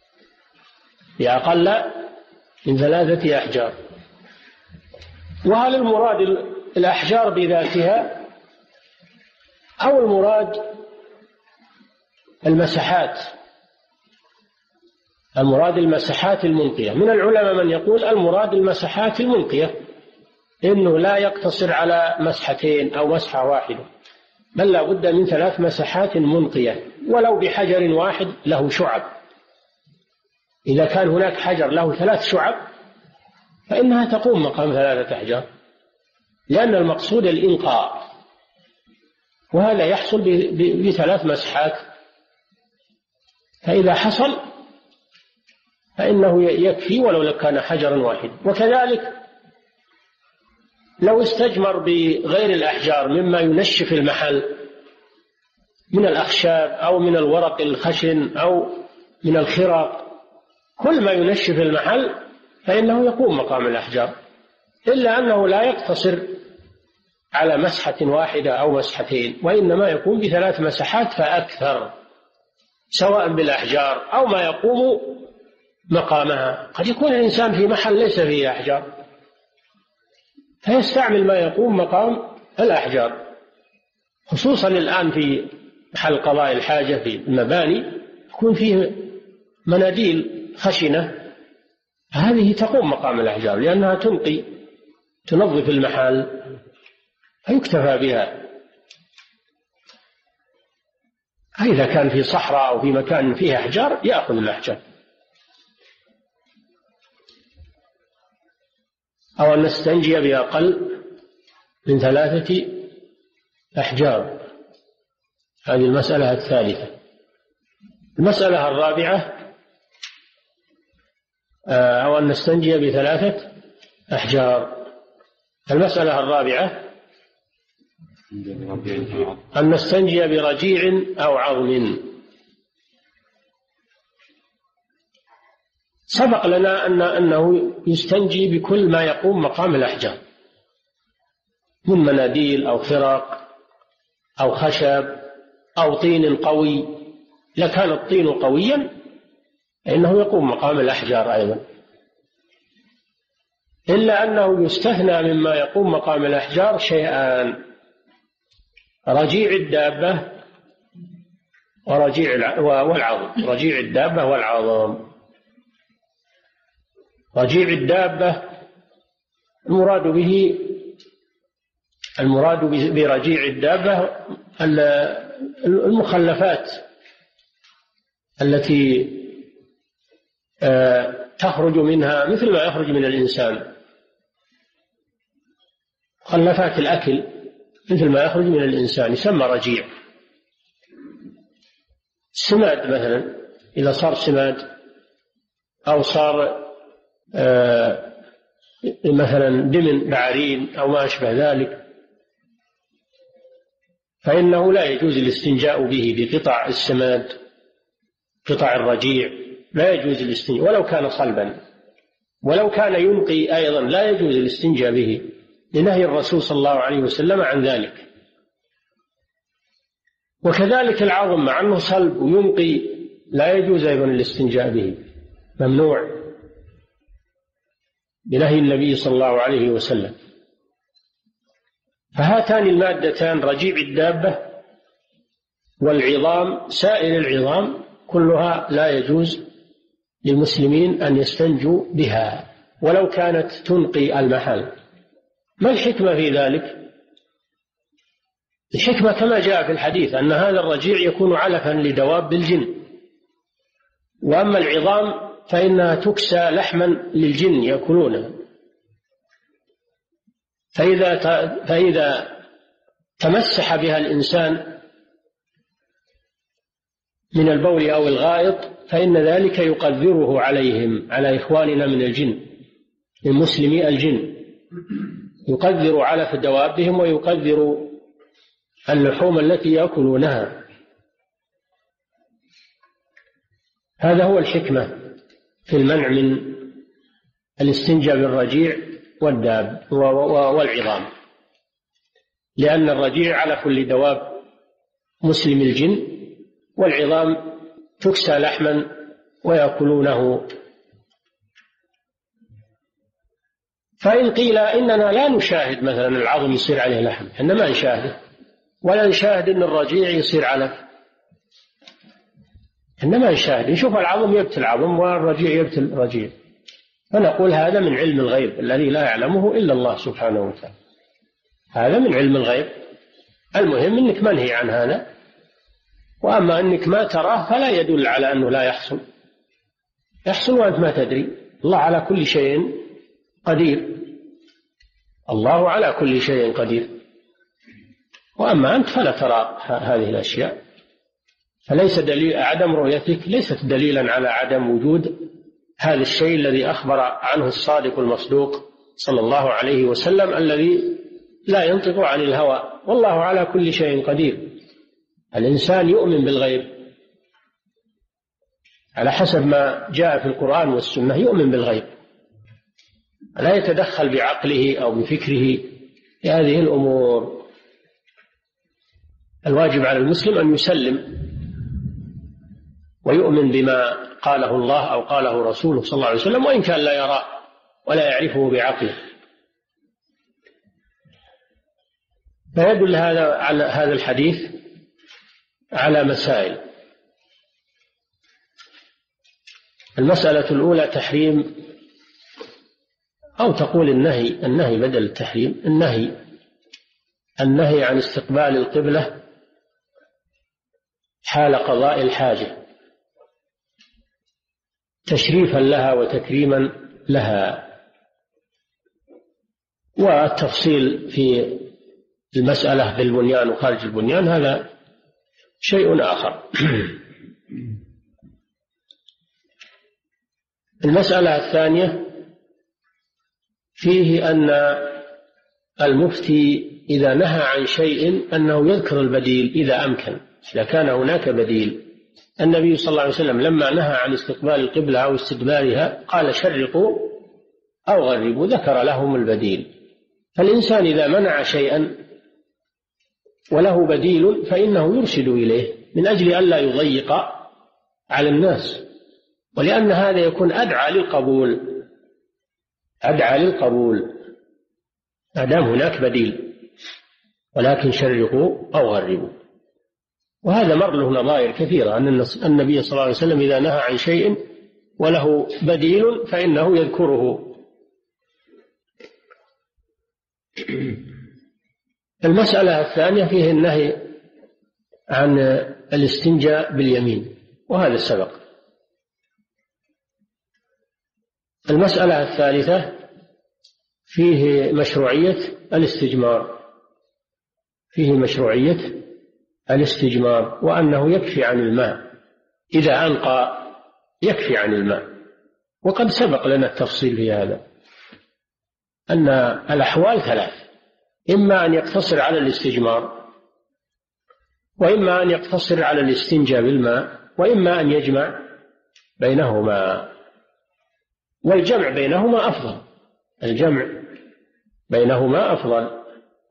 بأقل من ثلاثة أحجار. وهل المراد الأحجار بذاتها أو المراد المساحات؟ المراد المساحات المنقية. من العلماء من يقول المراد المساحات المنقية، إنه لا يقتصر على مسحتين أو مسحة واحدة، بل لا بد من ثلاث مساحات منقية ولو بحجر واحد له شعب. إذا كان هناك حجر له ثلاث شعب فإنها تقوم مقام ثلاثة أحجار، لأن المقصود الإنقاء، وهذا يحصل بثلاث مسحات. فإذا حصل فإنه يكفي ولو كان حجرا واحد. وكذلك لو استجمر بغير الأحجار مما ينشف المحل من الأخشاب أو من الورق الخشن أو من الخرق، كل ما ينشف المحل فإنه يقوم مقام الأحجار، إلا أنه لا يقتصر على مسحة واحدة أو مسحتين، وإنما يقوم بثلاث مسحات فأكثر، سواء بالأحجار أو ما يقوم مقامها. قد يكون الإنسان في محل ليس فيه أحجار فيستعمل ما يقوم مقام الأحجار، خصوصا الآن في محل قضاء الحاجة في المباني يكون فيه مناديل خشنة، هذه تقوم مقام الأحجار لأنها تنقي تنظف المحل فيكتفى بها. إذا كان في صحراء أو في مكان فيه أحجار يأخذ الأحجار. أو أن نستنجي بأقل من ثلاثة أحجار، هذه المسألة الثالثة. المسألة الرابعة أو أن نستنجي بثلاثة أحجار. المسألة الرابعة أن نستنجي برجيع أو عظم. سبق لنا أن أنه يستنجي بكل ما يقوم مقام الأحجار من مناديل أو فرق أو خشب أو طين قوي، لكان الطين قويا إنه يقوم مقام الأحجار أيضا، إلا أنه يستثنى مما يقوم مقام الأحجار شيئان: رجيع الدابة ورجيع والعظم. رجيع الدابة والعظم. رجيع الدابة المراد به المراد برجيع الدابة المخلفات التي تخرج منها مثل ما يخرج من الإنسان، مخلفات الأكل مثل ما يخرج من الإنسان يسمى رجيع. السماد مثلا، إذا صار سماد أو صار آه مثلا دمن بعرين أو ما أشبه ذلك، فإنه لا يجوز الاستنجاء به بقطع السماد، قطع الرجيع لا يجوز الاستنجاء ولو كان صلبا، ولو كان ينقي أيضا لا يجوز الاستنجاء به لنهي الرسول صلى الله عليه وسلم عن ذلك. وكذلك العظم مع أنه صلب وينقي لا يجوز أيضا الاستنجاء به، ممنوع بنهي النبي صلى الله عليه وسلم. فهاتان المادتان رجيع الدابة والعظام، سائر العظام كلها لا يجوز للمسلمين أن يستنجوا بها ولو كانت تنقي المحل. ما الحكمة في ذلك؟ الحكمة كما جاء في الحديث أن هذا الرجيع يكون علفا لدواب الجن، وأما العظام فإنها تكسى لحما للجن يأكلونها، فإذا فإذا تمسح بها الإنسان من البول أو الغائط فإن ذلك يقذره عليهم، على إخواننا من الجن، من مسلمي الجن، يقذر علف دوابهم ويقذر اللحوم التي يأكلونها. هذا هو الحكمة في المنع من الاستنجاء بالرجيع والداب والعظام، لأن الرجيع علف لدواب مسلم الجن، والعظام تكسى لحما ويأكلونه. فإن قيل إننا لا نشاهد مثلا العظم يصير عليه لحم، إحنا ما نشاهده، ولا نشاهد أن الرجيع يصير علف، إحنا ما نشاهد، نشوف العظم يبتل العظم والرجيع يبتل الرجيع، فنقول هذا من علم الغيب الذي لا يعلمه إلا الله سبحانه وتعالى، هذا من علم الغيب. المهم أنك منهي عن هذا، وأما أنك ما تراه فلا يدل على أنه لا يحصل، يحصل وأنت ما تدري. الله على كل شيء قدير، الله على كل شيء قدير، وأما أنت فلا ترى هذه الأشياء، فليس دليل عدم رؤيتك ليست دليلا على عدم وجود هذا الشيء الذي أخبر عنه الصادق المصدوق صلى الله عليه وسلم الذي لا ينطق عن الهوى، والله على كل شيء قدير. الإنسان يؤمن بالغيب على حسب ما جاء في القرآن والسنة، يؤمن بالغيب، لا يتدخل بعقله أو بفكره في هذه الأمور. الواجب على المسلم أن يسلم ويؤمن بما قاله الله أو قاله رسوله صلى الله عليه وسلم، وإن كان لا يراه ولا يعرفه بعقله. فيدل هذا على هذا الحديث على مسائل. المسألة الأولى تحريم، أو تقول النهي، النهي بدل التحريم، النهي النهي عن استقبال القبلة حال قضاء الحاجة تشريفا لها وتكريما لها. والتفصيل في المسألة بالبنيان وخارج البنيان هذا شيء آخر. المسألة الثانية فيه أن المفتي إذا نهى عن شيء أنه يذكر البديل إذا أمكن، إذا كان هناك بديل. النبي صلى الله عليه وسلم لما نهى عن استقبال القبلة أو استدبارها قال شرقوا أو غربوا، ذكر لهم البديل. فالإنسان إذا منع شيئا وله بديل فإنه يرشد إليه من أجل ألا يضيق على الناس، ولأن هذا يكون أدعى للقبول أدعى للقبول ما دام هناك بديل. ولكن شرقوا أو غربوا. وهذا مر له نظائر كثيرة، أن النبي صلى الله عليه وسلم إذا نهى عن شيء وله بديل فإنه يذكره. المسألة الثانية فيه النهي عن الاستنجاء باليمين، وهذا سبق. المسألة الثالثة فيه مشروعية الاستجمار فيه مشروعية الاستجمار وأنه يكفي عن الماء إذا أنقى، يكفي عن الماء. وقد سبق لنا التفصيل في هذا، أن الأحوال ثلاث: إما أن يقتصر على الاستجمار، وإما أن يقتصر على الاستنجاء بالماء، وإما أن يجمع بينهما. والجمع بينهما أفضل الجمع بينهما أفضل.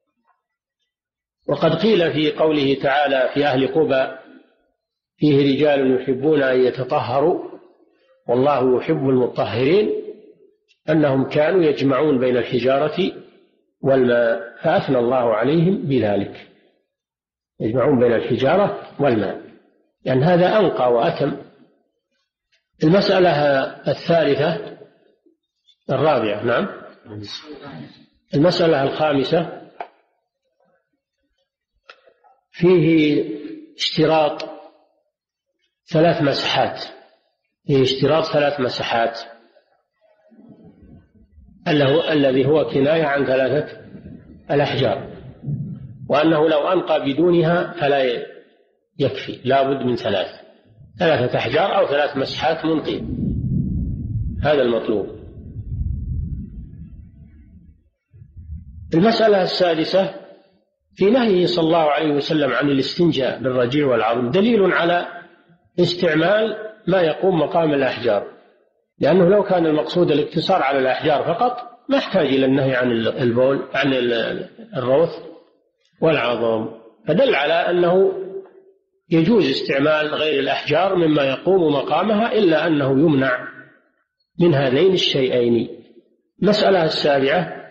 وقد قيل في قوله تعالى في أهل قبى: فيه رجال يحبون أن يتطهروا والله يحب المطهرين، أنهم كانوا يجمعون بين الحجارة والماء، فأثنى الله عليهم بذلك، يجمعون بين الحجارة والماء، لأن يعني هذا أنقى وأتم. المسألة الثالثة الرابعة نعم المسألة الخامسة فيه اشتراط ثلاث مسحات فيه اشتراط ثلاث مسحات الذي هو كناية عن ثلاثة الأحجار، وأنه لو أنقى بدونها فلا يكفي، لا بد من ثلاث ثلاثة أحجار أو ثلاث مسحات منقية، هذا المطلوب. المسألة السادسة في نهيه صلى الله عليه وسلم عن الاستنجاء بالرجيع والعظم دليل على استعمال ما يقوم مقام الأحجار، لأنه لو كان المقصود الاقتصار على الأحجار فقط ما احتاج إلى النهي عن البول عن الروث والعظم، فدل على أنه يجوز استعمال غير الأحجار مما يقوم مقامها، إلا أنه يمنع من هذين الشيئين. المسألة السابعة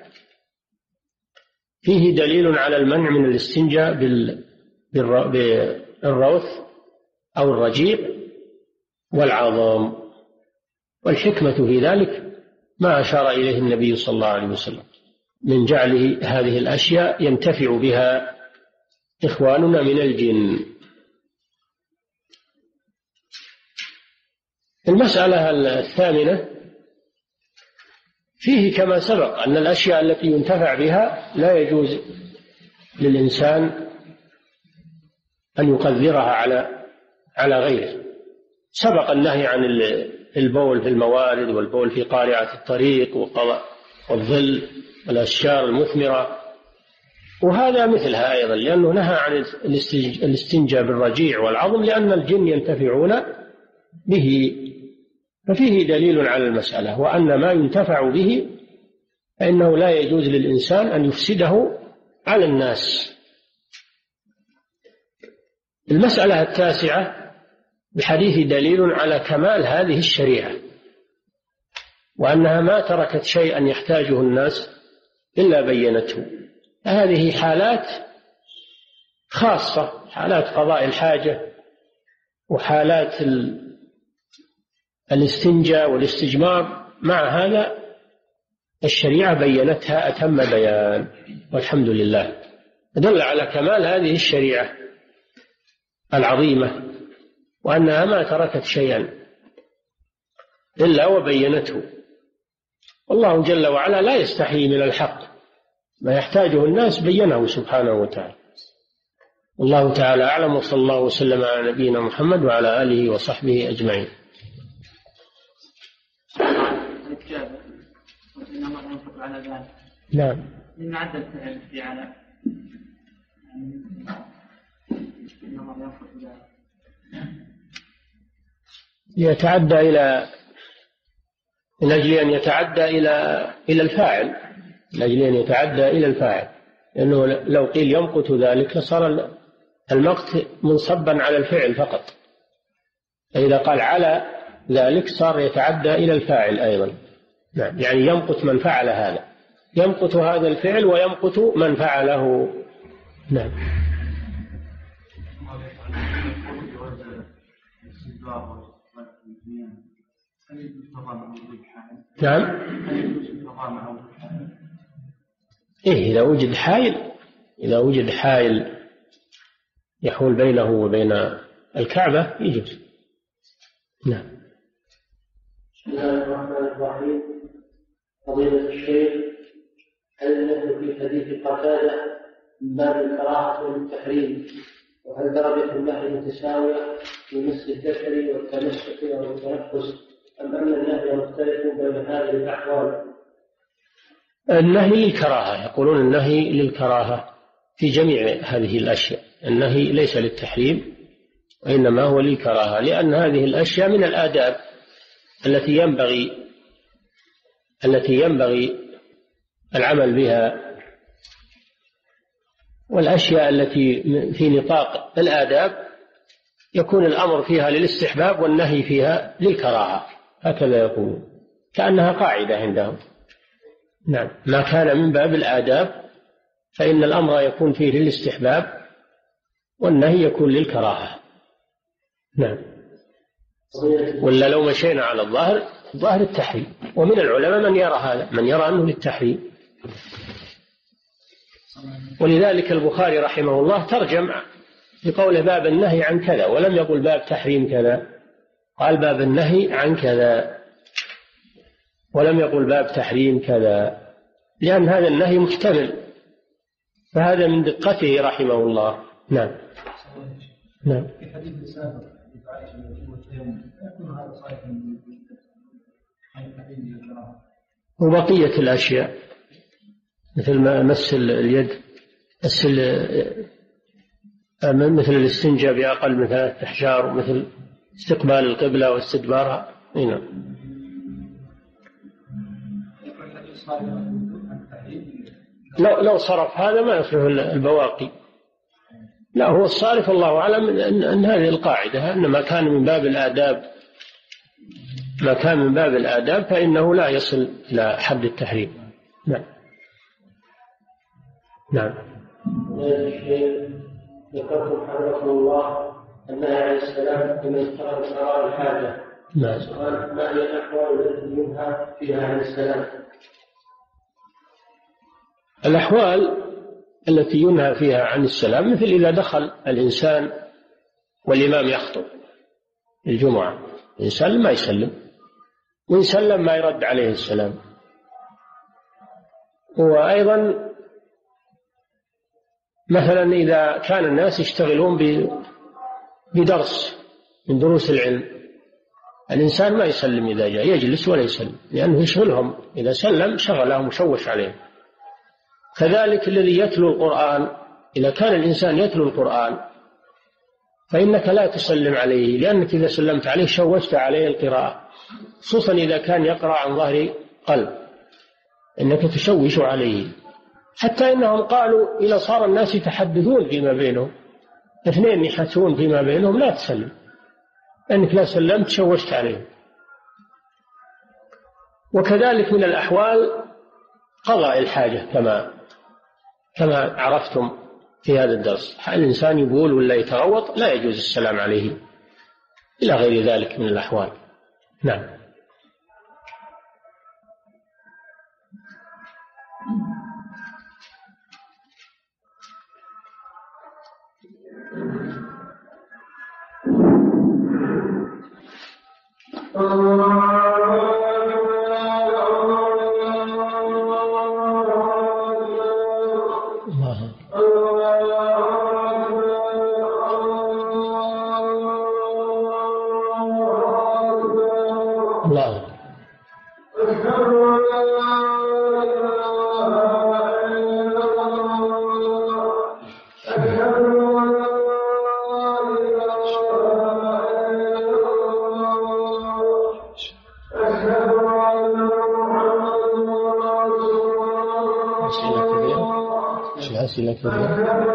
فيه دليل على المنع من الاستنجاء بالروث أو الرجيع والعظام، والحكمة في ذلك ما أشار إليه النبي صلى الله عليه وسلم من جعله هذه الأشياء ينتفع بها إخواننا من الجن. المسألة الثامنة فيه كما سبق أن الأشياء التي ينتفع بها لا يجوز للإنسان أن يقدرها على على غيره. سبق النهي عن البول في الموارد والبول في قارعة الطريق والظل والأشجار المثمرة، وهذا مثلها أيضا، لأنه نهى عن الاستنجاء بالرجيع والعظم لأن الجن ينتفعون به، ففيه دليل على المسألة، وأن ما ينتفع به فإنه لا يجوز للإنسان أن يفسده على الناس. المسألة التاسعة بحديث دليل على كمال هذه الشريعة، وأنها ما تركت شيئا يحتاجه الناس إلا بينته. هذه حالات خاصة، حالات قضاء الحاجة وحالات الاستنجاء والاستجمار، مع هذا الشريعة بينتها أتم بيان، والحمد لله. دل على كمال هذه الشريعة العظيمة، وأنها ما تركت شيئا إلا وبينته. والله جل وعلا لا يستحي من الحق، ما يحتاجه الناس بينه سبحانه وتعالى. والله تعالى أعلم، وصلى الله وسلم على نبينا محمد وعلى آله وصحبه أجمعين. نعم. إن عدى الفعل في على يتعدى إلى من أجل أن يتعدى إلى إلى الفاعل من أجل أن يتعدى إلى الفاعل، لأنه لو قيل يمقت ذلك لصار المقت منصبا على الفعل فقط، فإذا قال على ذلك صار يتعدى إلى الفاعل أيضا. نعم، يعني يمقت من فعل هذا، يمقت هذا الفعل ويمقت من فعله. نعم. نعم. إيه إذا وجد حائل، إذا وجد حائل يحول بينه وبين الكعبة يجوز. نعم. بسم الله الرحمن الرحيم. فضيلة الشيخ، هل النهي في حديث قتادة من باب الكراهة والتحريم؟ وهل درجة النهي متساوية في مس الذكر والتمسك أو التنفس، أم أن النهي مختلف بين هذه الأحوال؟ النهي للكراهة، يقولون النهي للكراهة في جميع هذه الأشياء، النهي ليس للتحريم وإنما هو للكراهة، لأن هذه الأشياء من الآداب التي ينبغي التي ينبغي العمل بها، والأشياء التي في نطاق الآداب يكون الأمر فيها للاستحباب والنهي فيها للكراهة، هكذا يقول، كأنها قاعدة عندهم. نعم، ما كان من باب الآداب فإن الأمر يكون فيه للاستحباب والنهي يكون للكراهة. نعم. ولا لو مشينا على الظاهر ظاهر التحريم، ومن العلماء من يرى هذا، من يرى أنه للتحريم. ولذلك البخاري رحمه الله ترجم بقول باب النهي عن كذا، ولم يقل باب تحريم كذا، قال باب النهي عن كذا ولم يقل باب تحريم كذا، لأن هذا النهي محتمل، فهذا من دقته رحمه الله. نعم. نعم. في حديث السابق حديث عائشة والتيمم يكون هذا صحيح من التحريم للكراهة، وبقية الأشياء مثل ما مس اليد، مثل الاستنجاء بأقل من ثلاثة أحجار، ومثل استقبال القبلة واستدبارها. هنا لو لو صرف هذا ما يصلح البواقي، لا هو الصارف الله أعلم أن, أن هذه القاعدة أن ما كان من باب الآداب ما كان من باب الآداب فإنه لا يصل إلى حد التحريم. نعم. نعم. ذكرتم حفظكم الله النهي عن السلام لمن اشتغل قضاء الحاجة. نعم. سؤال: ما هي الأحوال التي ينهى فيها عن السلام؟ الأحوال التي ينهى فيها عن السلام مثل إذا دخل الإنسان والإمام يخطب الجمعة، الإنسان ما يسلم، وإن سلم ما يرد عليه السلام. وأيضا مثلا إذا كان الناس يشتغلون بدرس من دروس العلم، الإنسان ما يسلم إذا جاء، يجلس ولا يسلم، لأنه يشغلهم، إذا سلم شغلهم وشوش عليهم. كذلك الذي يتلو القرآن، إذا كان الإنسان يتلو القرآن فإنك لا تسلم عليه، لأنك إذا سلمت عليه شوشت عليه القراءة، خصوصا إذا كان يقرأ عن ظهر قلب، إنك تشوش عليه. حتى إنهم قالوا إذا صار الناس يتحدثون فيما بينهم، اثنين يحدثون فيما بينهم، لا تسلم، لأنك لا سلمت شوشت عليه. وكذلك من الأحوال قضاء الحاجة كما كما عرفتم في هذا الدرس، الإنسان يقول ولا يتغوط لا يجوز السلام عليه، إلى غير ذلك من الأحوال. نعم. أسئلة كثيرة.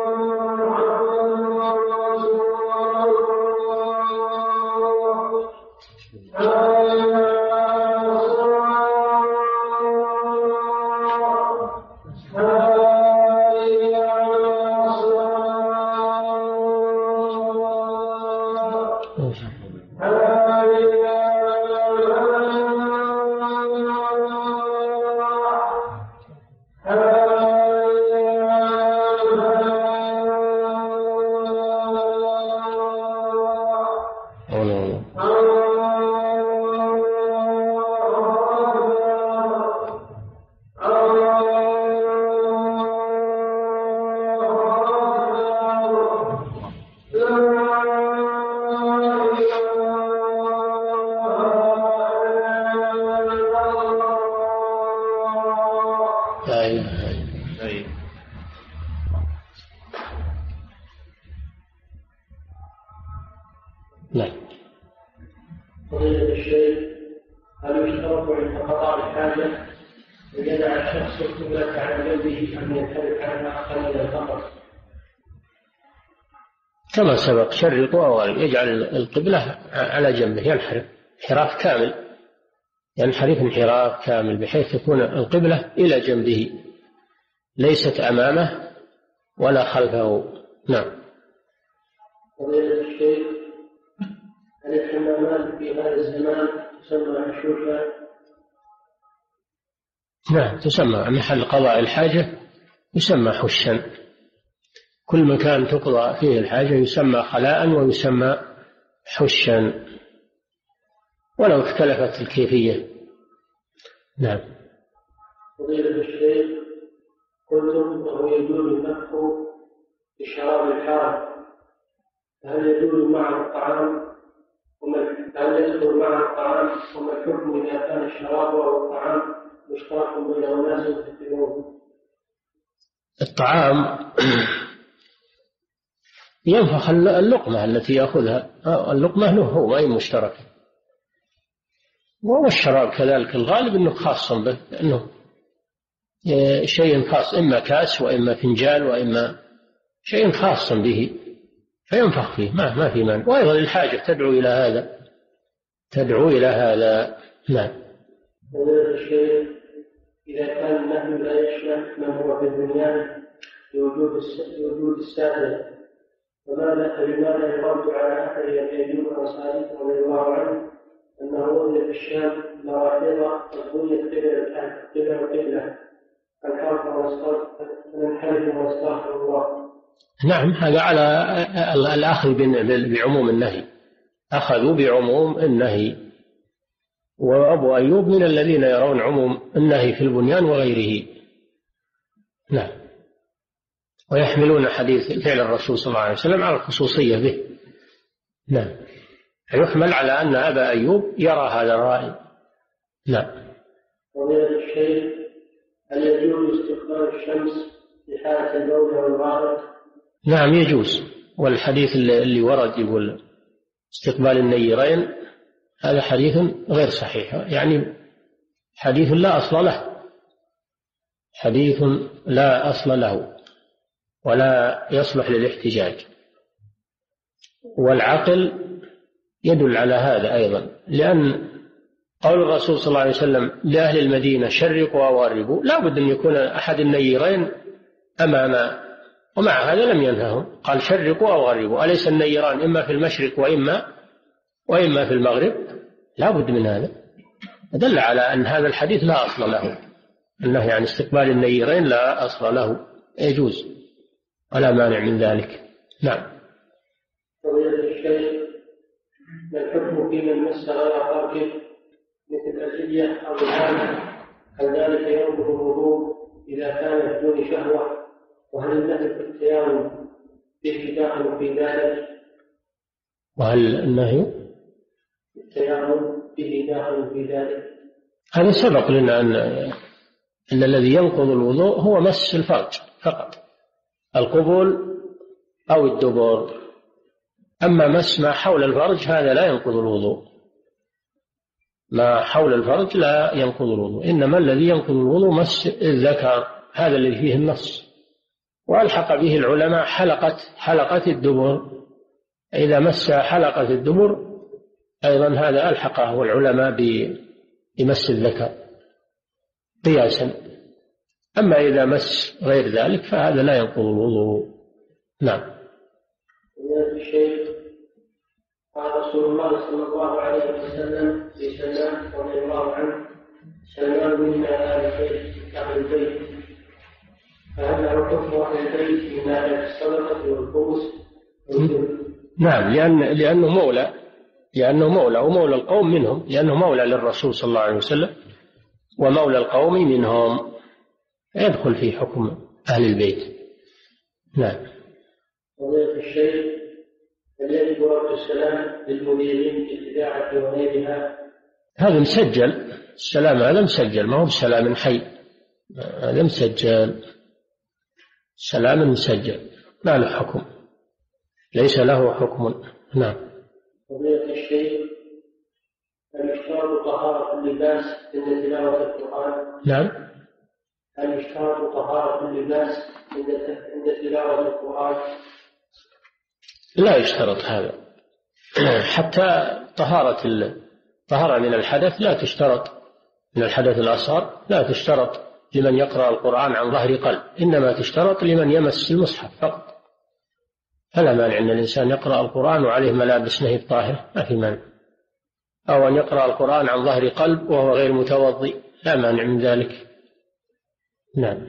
فضيلة الشيخ، هل يشترط عند قضاء الحاجة أن يدع الشخص القبلة عن جنبه أم ينحرف عنها أقل من القمر؟ كما سبق شرط وغالب يجعل القبلة على جنبه، ينحرف انحراف كامل، ينحرف انحراف كامل بحيث تكون القبلة إلى جنبه ليست أمامه ولا خلفه. نعم. فضيلة الشيخ، هل الحمامات في هذا الزمان تسمى حشوشا؟ نعم تسمى، محل قضاء الحاجة يسمى حشا، كل مكان تقضى فيه الحاجة يسمى خلاء ويسمى حشا ولو اختلفت الكيفية. نعم. فضيلة الشيخ، قلتم أنه يجوز النفخ في الشراب الحار، هل يجوز معه الطعام؟ هل يدخل معه الطعام؟ وما الحكم إذا كان الشراب أو الطعام مشترك بين الناس يتخذونه؟ الطعام ينفخ اللقمة التي يأخذها، اللقمة له هو أي مشترك، والشراب كذلك الغالب أنه خاص به، أنه شيء خاص، إما كاس وإما فنجان وإما شيء خاص به فينفخ فيه، ما ما في مانع، وأيضا الحاجة تدعو إلى هذا، تدعو إلى هذا. نعم. الشيخ، إذا كان النهي لا يشمل من هو في البنيان لوجود السادة، فماذا لماذا يرد على أحد أيوب الأنصاري رضي الله عنه أنه وجد في الشام مراحيض تضوية قبل القبلة فننحرف ونستغفر الله؟ نعم، هذا على الأخذ بعموم النهي، أخذوا بعموم النهي، وأبو أيوب من الذين يرون عموم النهي في البنيان وغيره. نعم. ويحملون حديث فعل الرسول صلى الله عليه وسلم على الخصوصية به. نعم، يحمل على أن أبا أيوب يرى هذا الرأي. نعم. فضيلة الشيخ، هل يجوز استقبال الشمس في حالة البول والغائط؟ نعم يجوز، والحديث اللي ورد يقول استقبال النيرين هذا حديث غير صحيح، يعني حديث لا أصل له، حديث لا أصل له ولا يصلح للاحتجاج، والعقل يدل على هذا أيضا، لأن قول الرسول صلى الله عليه وسلم لأهل المدينة شرقوا وغربوا لا بد أن يكون أحد النيرين أمام، ومع هذا لم ينههم، قال شرقوا أو غربوا، أليس النيران إما في المشرق وإما وإما في المغرب؟ لا بد من هذا، دل على أن هذا الحديث لا أصل له، النهي عن استقبال النيرين لا أصل له، يجوز ولا مانع من ذلك. نعم. فضيلة الشيخ، ما الحكم في من مس غير فرجه مثل الفدية أو العامة، هل ذلك ينقض الوضوء إذا كان بدون شهوة؟ وهل النهي في التيامن به داخل في ذلك؟ وهل النهي في التيامن به داخل في ذلك؟ هذا سبق لنا أن أن الذي ينقض الوضوء هو مس الفرج فقط، القبول أو الدبر، أما مس ما حول الفرج هذا لا ينقض الوضوء، ما حول الفرج لا ينقض الوضوء، إنما الذي ينقض الوضوء مس الذكر، هذا الذي فيه النص، وألحق به العلماء حلقة حلقة الدبر، إذا مس حلقة الدبر أيضا هذا ألحقه العلماء بمس الذكر قياسا. أما إذا مس غير ذلك فهذا لا ينقض الوضوء. نعم. الشيخ قال رسول الله صلى الله عليه وسلم في سلمان رضي الله عنه: سلمان منا أهل البيت أهل البيت، فهل له حكم أهل البيت من أهل الصدقة والخمس؟ نعم، لأن لأنه مولى لأنه مولى ومولى القوم منهم، لأنه مولى للرسول صلى الله عليه وسلم ومولى القوم منهم، يدخل في حكم أهل البيت. نعم. فضيلة الشيخ، هل يجب رد السلام للمديرين في الإذاعة وغيرها؟ هذا مسجل، السلام هذا مسجل، ما هو بسلام حي، هذا مسجل، سلام مسجل ما له حكم، ليس له حكم. نعم. فضيلة الشيخ، هل يشترط طهارة اللباس عند تلاوة القرآن؟ نعم. هل يشترط طهارة اللباس عند تلاوة القرآن؟ لا يشترط هذا، حتى طهارة الطهارة من الحدث لا تشترط، من الحدث الأصغر لا تشترط لمن يقرأ القرآن عن ظهر قلب، إنما تشترط لمن يمس المصحف فقط. فلا مانع أن الإنسان يقرأ القرآن وعليه ملابس نهي طاهرة، ما في مانع، أو أن يقرأ القرآن عن ظهر قلب وهو غير متوضئ، لا مانع من ذلك. نعم.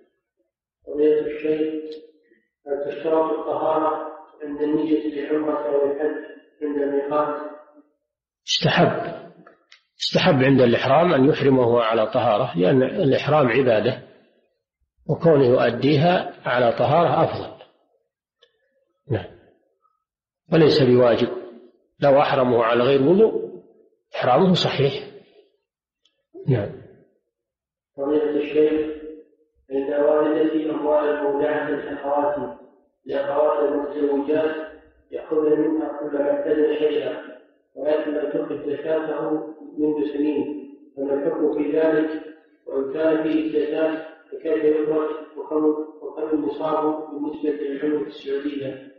فضيلة الشيخ، هل تشترط الطهارة عند النية للعمرة أو الحج عند الميقات؟ استحب استحب عند الإحرام أن يحرم وهو على طهارة، لأن الإحرام عبادة وكونه يؤديها على طهارة أفضل. نعم. وليس بواجب، لو أحرمه على غير وضوء إحرامه صحيح. نعم. فضيلة الشيخ، إن والدتي أموال المودعة لأخواتي لأخوات المتزوجات يأخذن منها كل معتد شيئا، ولكن لم تخرج زكاته منذ سنين، فما الحكم في ذلك؟ وإن كان فيه الزكاة فكيف يخرج وكم النصاب بالنسبة للعملة السعودية؟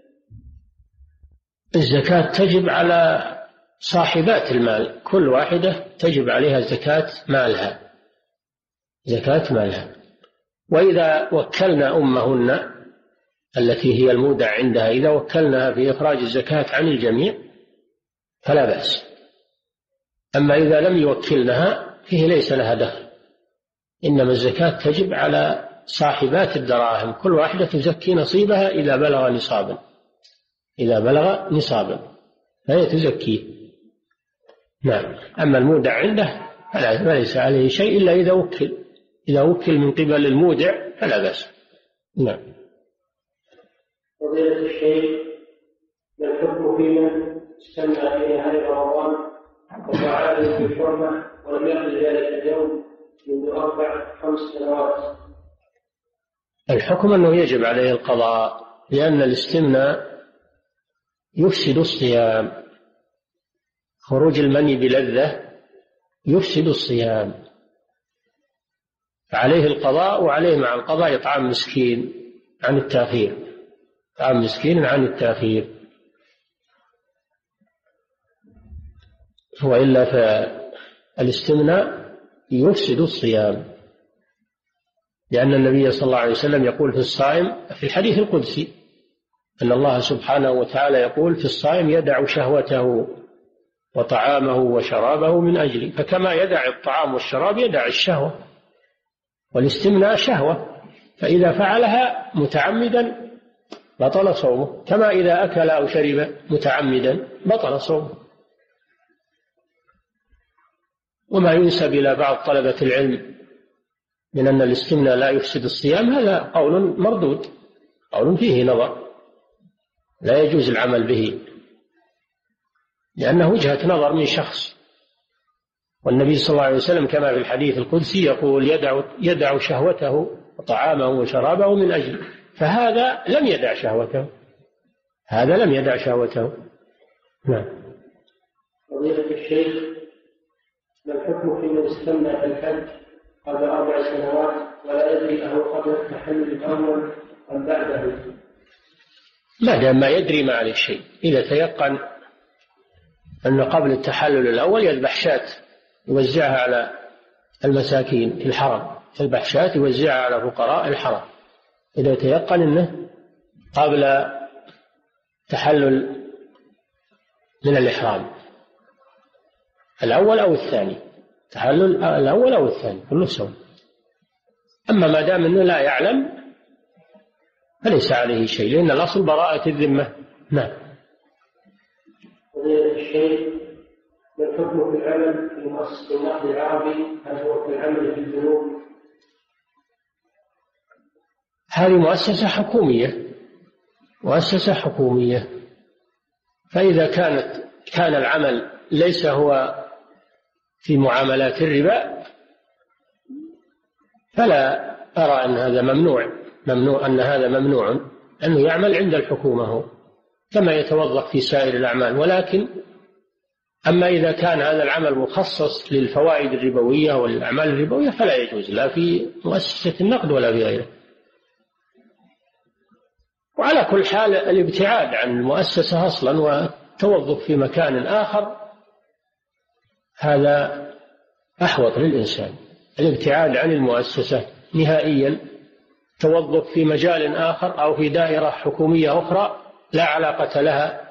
الزكاة تجب على صاحبات المال، كل واحدة تجب عليها زكاة مالها، زكاة مالها. وإذا وكلنا أمهن التي هي المودع عندها، إذا وكلناها في إخراج الزكاة عن الجميع فلا بأس. أما إذا لم يوكلنها فيه ليس لها دخل، إنما الزكاة تجب على صاحبات الدراهم، كل واحدة تزكي نصيبها إذا بلغ نصابا، إذا بلغ نصابا فهي تزكيه. نعم. أما المودع عنده فليس عليه شيء إلا إذا وكل، إذا وكل من قبل المودع فلا بأس. نعم. فضيلة الشيخ، ما الحكم في من استمع في نهاية رمضان وفعل بالحرمة ولم يقل ذلك اليوم منذ أربع خمس سنوات؟ الحكم أنه يجب عليه القضاء، لأن الاستمناء يفسد الصيام، خروج المني بلذة يفسد الصيام، فعليه القضاء، وعليه مع القضاء إطعام مسكين عن التأخير، إطعام مسكين عن التأخير، وإلا فالاستمناء يفسد الصيام، لأن النبي صلى الله عليه وسلم يقول في الصائم في الحديث القدسي أن الله سبحانه وتعالى يقول في الصائم يدع شهوته وطعامه وشرابه من أجلي، فكما يدع الطعام والشراب يدع الشهوة، والاستمناء شهوة، فإذا فعلها متعمدا بطل صومه، كما إذا أكل أو شرب متعمدا بطل صومه. وما ينسب إلى بعض طلبة العلم من أن الاستمناء لا يفسد الصيام هذا قول مردود، قول فيه نظر، لا يجوز العمل به، لأنه وجهة نظر من شخص، والنبي صلى الله عليه وسلم كما في الحديث القدسي يقول يدع, يدع شهوته وطعامه وشرابه من أجله، فهذا لم يدع شهوته، هذا لم يدع شهوته. نعم. فضيلة الشيخ، ما الحكم في من استمنى في الحج قبل أربع سنوات ولا يدري له قبل التحلل الأول أم بعده؟ ما دام ما يدري ما عليه شيء. إذا تيقن أنه قبل التحلل الأول يذبح شاة يوزعها على المساكين في الحرم، يذبح شاة يوزعها على فقراء الحرم، إذا تيقن أنه قبل تحلل من الإحرام الأول أو الثاني، تحلل الأول أو الثاني كله سوى. أما ما دام أنه لا يعلم فليس عليه شيء، لأن الأصل براءة الذمة. نعم. الشيء ما الحكم في العمل في مؤسسة النقد العربي؟ هل هو في العمل في البنوك؟ هذه مؤسسة حكومية، مؤسسة حكومية، فإذا كانت كان العمل ليس هو في معاملات الربا فلا أرى أن هذا ممنوع، ممنوع أن هذا ممنوع أنه يعمل عند الحكومة هو كما يتوظف في سائر الأعمال. ولكن أما إذا كان هذا العمل مخصص للفوائد الربوية والأعمال الربوية فلا يجوز، لا في مؤسسة النقد ولا في غيره. وعلى كل حال الابتعاد عن المؤسسة أصلا والتوظف في مكان آخر هذا أحوط للإنسان، الابتعاد عن المؤسسة نهائيا، توظف في مجال آخر أو في دائرة حكومية أخرى لا علاقة لها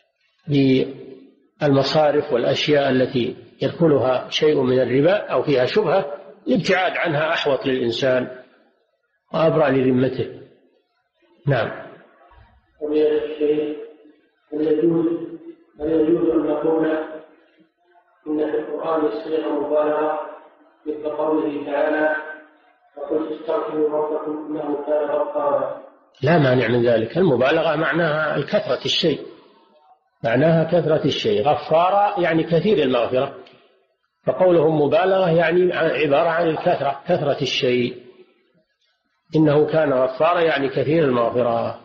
بالمصارف والأشياء التي يدخلها شيء من الربا أو فيها شبهة، الابتعاد عنها أحوط للإنسان وأبرأ لذمته. نعم. هل يجوز هل يجوز أن نقول إن في القرآن الصيغة مبالغة مثل قوله تعالى وقل استغفروا ربكم إنه كان غفارا؟ لا مانع من ذلك، المبالغة معناها الكثرة الشيء، معناها كثرة الشيء، غفارا يعني كثير المغفرة، فقولهم مبالغة يعني عبارة عن الكثرة، كثرة الشيء. إنه كان غفارا يعني كثير المغفرة،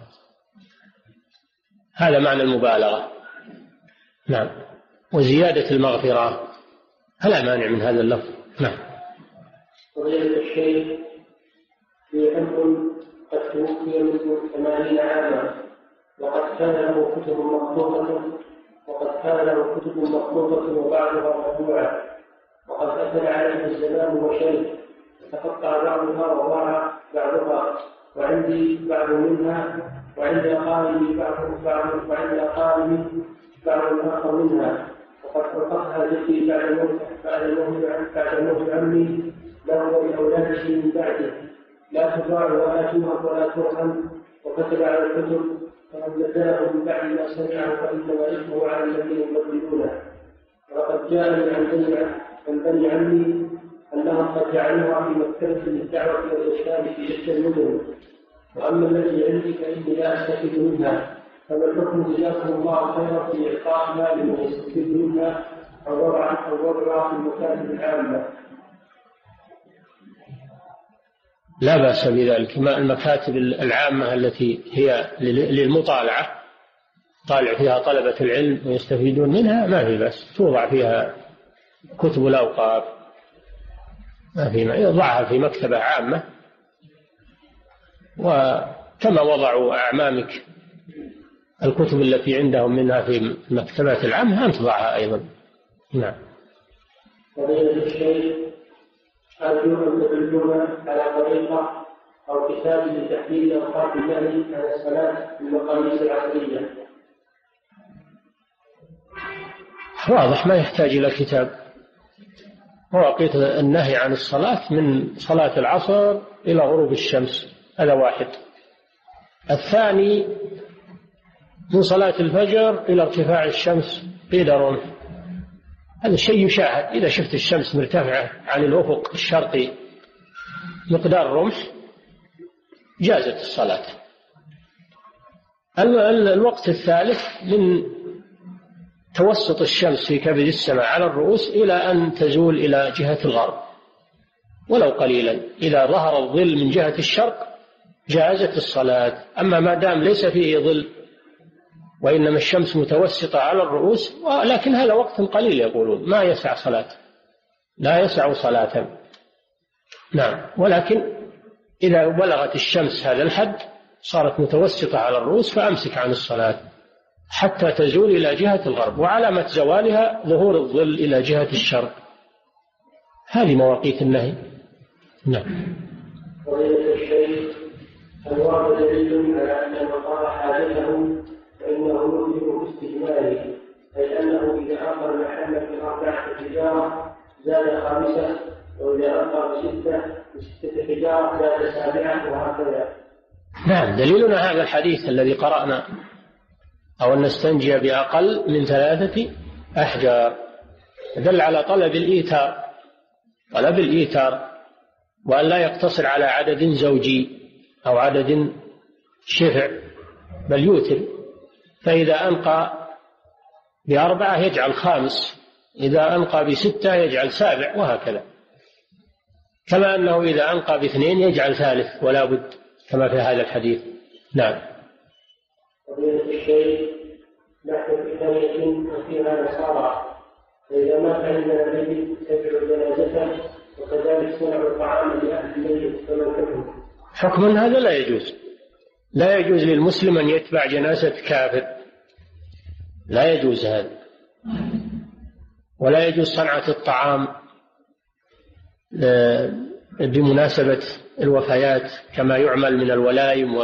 هذا معنى المبالغة. نعم. وزيادة المغفرة هل مانع من هذا اللفظ. نعم. فضيلة الشيخ، في أب قد توفي منذ ثمانين عاما وقد كان له كتب مخطوطة وقد كان له كتب مخطوطة وبعضها مطبوعة وقد أثر عليه الزمان وشيء تقطع بعضها وضاع بعضها وعندي بعض منها وعند قائمي بعض بعض وعند قائمي بعض آخر منها وقد ألقتها ذكري بعد موت بعد موت بعد موت عمي له ولأولاده من بعده لا تباع ولا توهب ولا ترحم وكتب على الكتب فمن بدله من بعد ما سمعه فإنما إثمه على الذين يبدلونه. وقد جاءني عن بني عن بني عمي أنهم قد جعلوها في مكتبة للدعوة والإرشاد في إحدى المدن، وأما الذي عندي فإني لا أستفيد منها، فما الحكم جزاكم الله خيرا في إعطائها لمن يستفيد منها أو وضعها أو وضعها في المكاتب العامة؟ لا بأس بذلك، المكاتب العامة التي هي للمطالعة طالع فيها طلبة العلم ويستفيدون منها ما في بأس، توضع فيها كتب الأوقاف، ما في ما يضعها في مكتبة عامة، وكما وضعوا أعمامك الكتب التي عندهم منها في المكتبات العامة أن تضعها أيضا. نعم. فضيلة الشيخ، أرجو أن تدلونا على طريقة أو كتاب لتحديد أوقات النهي عن الصلاة في المقاييس العصرية. واضح ما يحتاج إلى كتاب. مواقيت النهي عن الصلاة من صلاة العصر إلى غروب الشمس، هذا واحد. الثاني من صلاة الفجر إلى ارتفاع الشمس قيد رمح، هذا الشيء يشاهد، إذا شفت الشمس مرتفعة عن الأفق الشرقي مقدار رمح جازت الصلاة. الوقت الثالث من توسط الشمس في كبد السماء على الرؤوس إلى أن تزول إلى جهة الغرب ولو قليلا، إذا ظهر الظل من جهة الشرق جازت الصلاة. أما ما دام ليس فيه ظل وإنما الشمس متوسطة على الرؤوس، ولكن هذا وقت قليل يقولون ما يسع صلاة، لا يسع صلاة. نعم. ولكن إذا بلغت الشمس هذا الحد صارت متوسطة على الرؤوس فأمسك عن الصلاة حتى تزول إلى جهة الغرب، وعلامة زوالها ظهور الظل إلى جهة الشرق. هذه مواقيت النهي. نعم. فضيلة الشيخ، هل ورد دليل على أن من قضى حاجته فإنه يلزم استجماله، أي أنه إذا أمر المحل في أربعة حجارة زاد خامسة، وإذا أمر بستة بستة حجارة زاد سابعة، وهكذا؟ نعم، دليلنا هذا الحديث الذي قرأنا، أو أن نستنجي بأقل من ثلاثة أحجار، دل على طلب الإيتار، طلب الإيتار، وأن لا يقتصر على عدد زوجي أو عدد شفع، بل يوتر. فإذا أنقى بأربعة يجعل خامس، إذا أنقى بستة يجعل سابع، وهكذا. كما أنه إذا أنقى باثنين يجعل ثالث ولا بد، كما في هذا الحديث. نعم. فضيلة الشيخ، نحن في قرية وفيها نصارى، فإذا مات عندنا الميت تبع جنازته، وكذلك صنع الطعام لأهل الميت، فما الحكم؟ حكم هذا لا يجوز، لا يجوز للمسلم أن يتبع جنازة كافر، لا يجوز هذا. ولا يجوز صنعة الطعام بمناسبة الوفيات كما يعمل من الولائم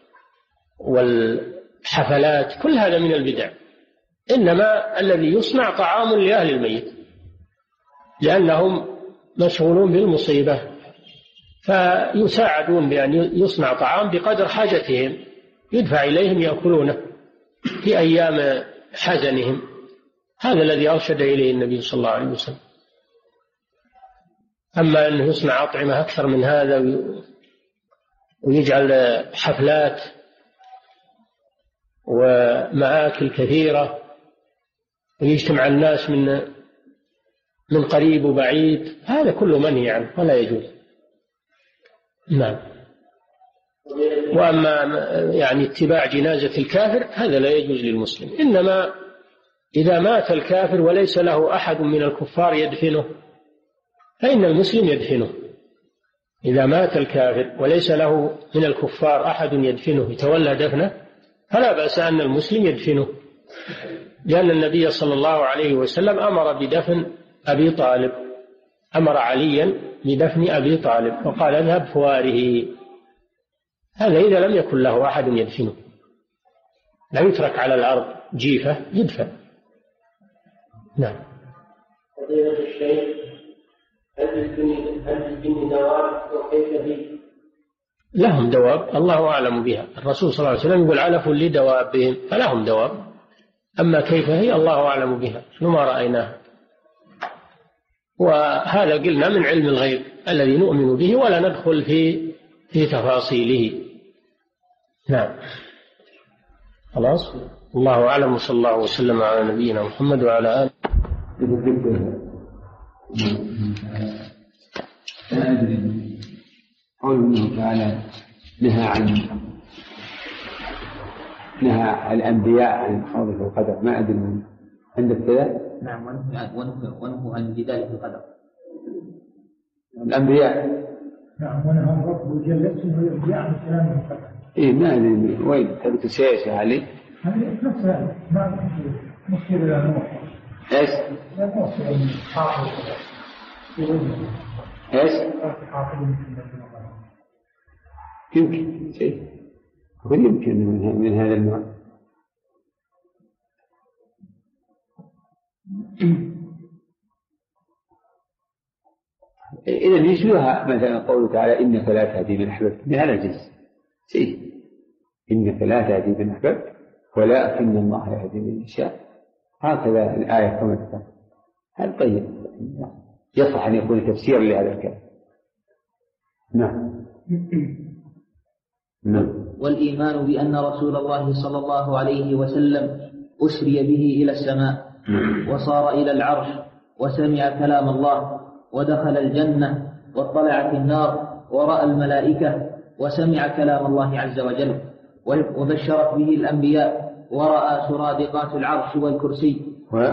والحفلات، كل هذا من البدع. إنما الذي يصنع طعام لأهل الميت، لأنهم مشغولون بالمصيبة، فيساعدون بأن يصنع طعام بقدر حاجتهم، يدفع إليهم يأكلونه في أيام حزنهم. هذا الذي أرشد إليه النبي صلى الله عليه وسلم. أما أنه يصنع أطعمة أكثر من هذا ويجعل حفلات ومآكل كثيرة ويجتمع الناس من من قريب وبعيد، هذا كله منهي عنه ولا يجوز. نعم. وأما يعني اتباع جنازة الكافر هذا لا يجوز للمسلم. إنما إذا مات الكافر وليس له أحد من الكفار يدفنه فإن المسلم يدفنه. إذا مات الكافر وليس له من الكفار أحد يدفنه يتولى دفنه فلا بأس أن المسلم يدفنه، لأن النبي صلى الله عليه وسلم أمر بدفن أبي طالب، أمر عليا بدفن أبي طالب وقال اذهب فواره. هذا إذا لم يكن له أحد يدفنه، لا يترك على الأرض جيفة، يدفن. نعم. فضيلة الشيخ، هل للجن دواب وكيف هي؟ لهم دواب الله أعلم بها. الرسول صلى الله عليه وسلم يقول علف لدوابهم، فلهم دواب. أما كيف هي الله أعلم بها، وما رأيناها. وهذا قلنا من علم الغيب الذي نؤمن به ولا ندخل في في تفاصيله. نعم. خلاص. الله أعلم، وصلى الله وسلم على نبينا محمد وعلى آله. لا أدري قول الله تعالى نهى عن نهى الأنبياء عن الخوض في القدر، ما أدري من عندك كذا؟ نعم، ونهوا عن الجدال في القدر. الأنبياء نعم، ونهى رب جل اسمه الأنبياء عن الكلام في القدر. إيه ما أدري وين تبي تسيس علي؟ هذه نفس هذا ما مشكلة إلى نوح. إيش؟ لا نوصل حافظ. إيش؟ حافظ يمكن شيء يقول يمكن من, من هذا النوع. إذا يشبهها مثلا قوله تعالى إنك لا تهدي من أحببت، من هذا الجنس شيء، إنك لا تهدي من أحببت ولكن الله يهدي من يشاء، هكذا الآية كما تقول. هذا طيب، يصح أن يكون تفسير لهذا الكلام. نعم. نعم. والإيمان بأن رسول الله صلى الله عليه وسلم أسري به إلى السماء وصار إلى العرش وسمع كلام الله ودخل الجنة واطلع في النار ورأى الملائكة وسمع كلام الله عز وجل وبشرت به الأنبياء ورأى سرادقات العرش والكرسي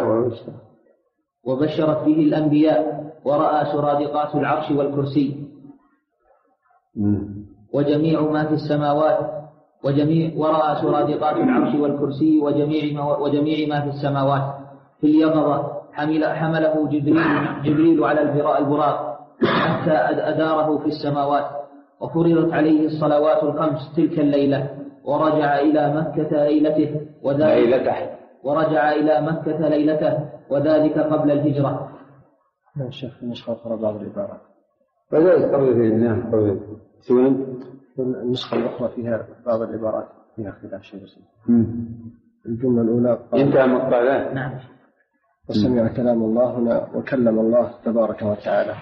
وبشرت به الأنبياء ورأى سرادقات العرش والكرسي وجميع ما في السماوات وجميع ورأى سرادقات العرش والكرسي وجميع ما, وجميع ما في السماوات في اليقظة. حمل حمله جبريل, جبريل على البراق حتى أداره في السماوات، وفرضت عليه الصلوات الخمس تلك الليلة، ورجع إلى مكة ليلته وذلك ورجع إلى مكة ليلته وذلك قبل الهجرة. لا الشيخ نسخة أخرى بعض العبارات. وذلك قبل الهجرة قبل سوين النسخة الأخرى فيها بعض العبارات فيها خلاف شيء بسيط. الجملة الأولى انتهى مقالات. نعم. وسمع كلام الله هنا وكلم الله تبارك وتعالى.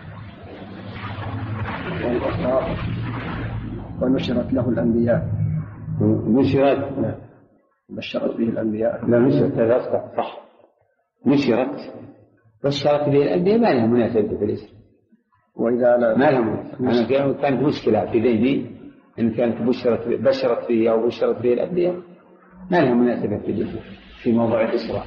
والأخرى ونشرت له الأنبياء. نشرت. نعم. بشرت به الأنبياء. لا نشرت هذا أصدق صح. نشرت بشرت به الأنبياء ما لها مناسبة في الاسم. وإذا لا ما لها مناسبة. كانت مشكلة في ذهني إن كانت بشرت بشرت به أو بشرت به الأنبياء ما لها مناسبة في الاسم في موضوع الإسراء.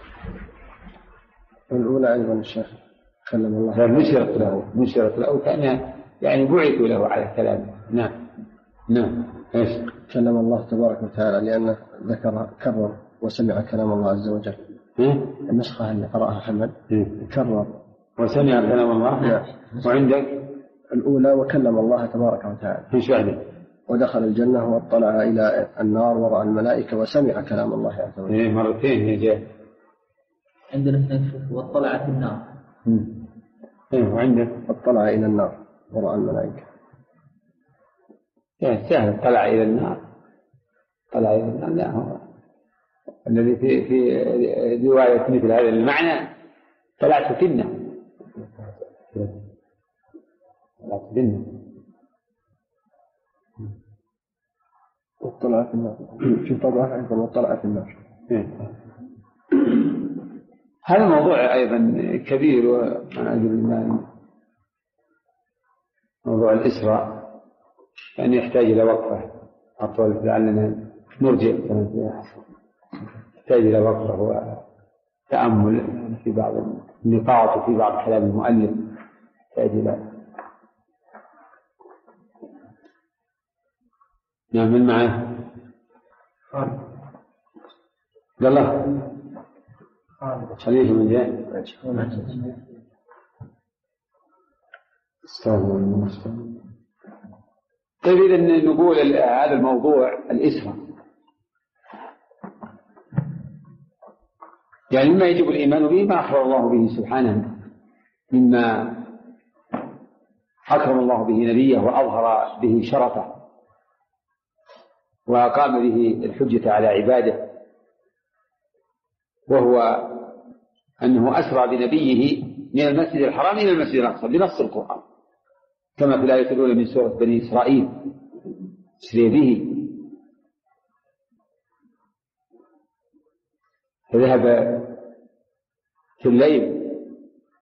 الأولى أيضا الشيخ كلم الله. نشرت له نشرت له كأنها يعني بعثوا له على كلامه. نعم نعم. ايش؟ كلم الله تبارك وتعالى لأنه ذكر كرر وسمع كلام الله عز وجل. النسخة اللي قرأها حمد كرر وسمع كلام الله. نعم. وعندك الأولى وكلم الله تبارك وتعالى. ايش بعده؟ ودخل الجنة واطلع إلى النار ورأى الملائكة وسمع كلام الله عز وجل. إيه مرتين هي جاء. عندنا اثنين واطلع في النار. إيه وعندك اطلع إلى النار ورأى الملائكة. إيه سهل. طلع إلى النار طلع إلى النار. لا هو الذي في في رواية مثل هذا المعنى طلعت في النار. طلعت في النار. اطلع في النار. في طبعه أيضا واطلع في النار. هذا الموضوع أيضا كبير وأنا أدري موضوع الإسراء يعني يحتاج إلى وقفة أطول لعلنا نرجع يحتاج إلى وقفة وتأمل في بعض النقاط وفي بعض كلام المؤلف يحتاج إلى نعم. من معه قال الله خليفة من جاء استغفر الله. طيب إذن نقول هذا الموضوع الإسراء يعني مما يجب الإيمان به ما أخبر الله به سبحانه مما أكرم الله به نبيه وأظهر به شرفه وأقام به الحجة على عباده، وهو أنه أسرى بنبيه من المسجد الحرام إلى المسجد الأقصى بنص القرآن كما في الآية الأولى من سورة بني إسرائيل أسري به فذهب في الليل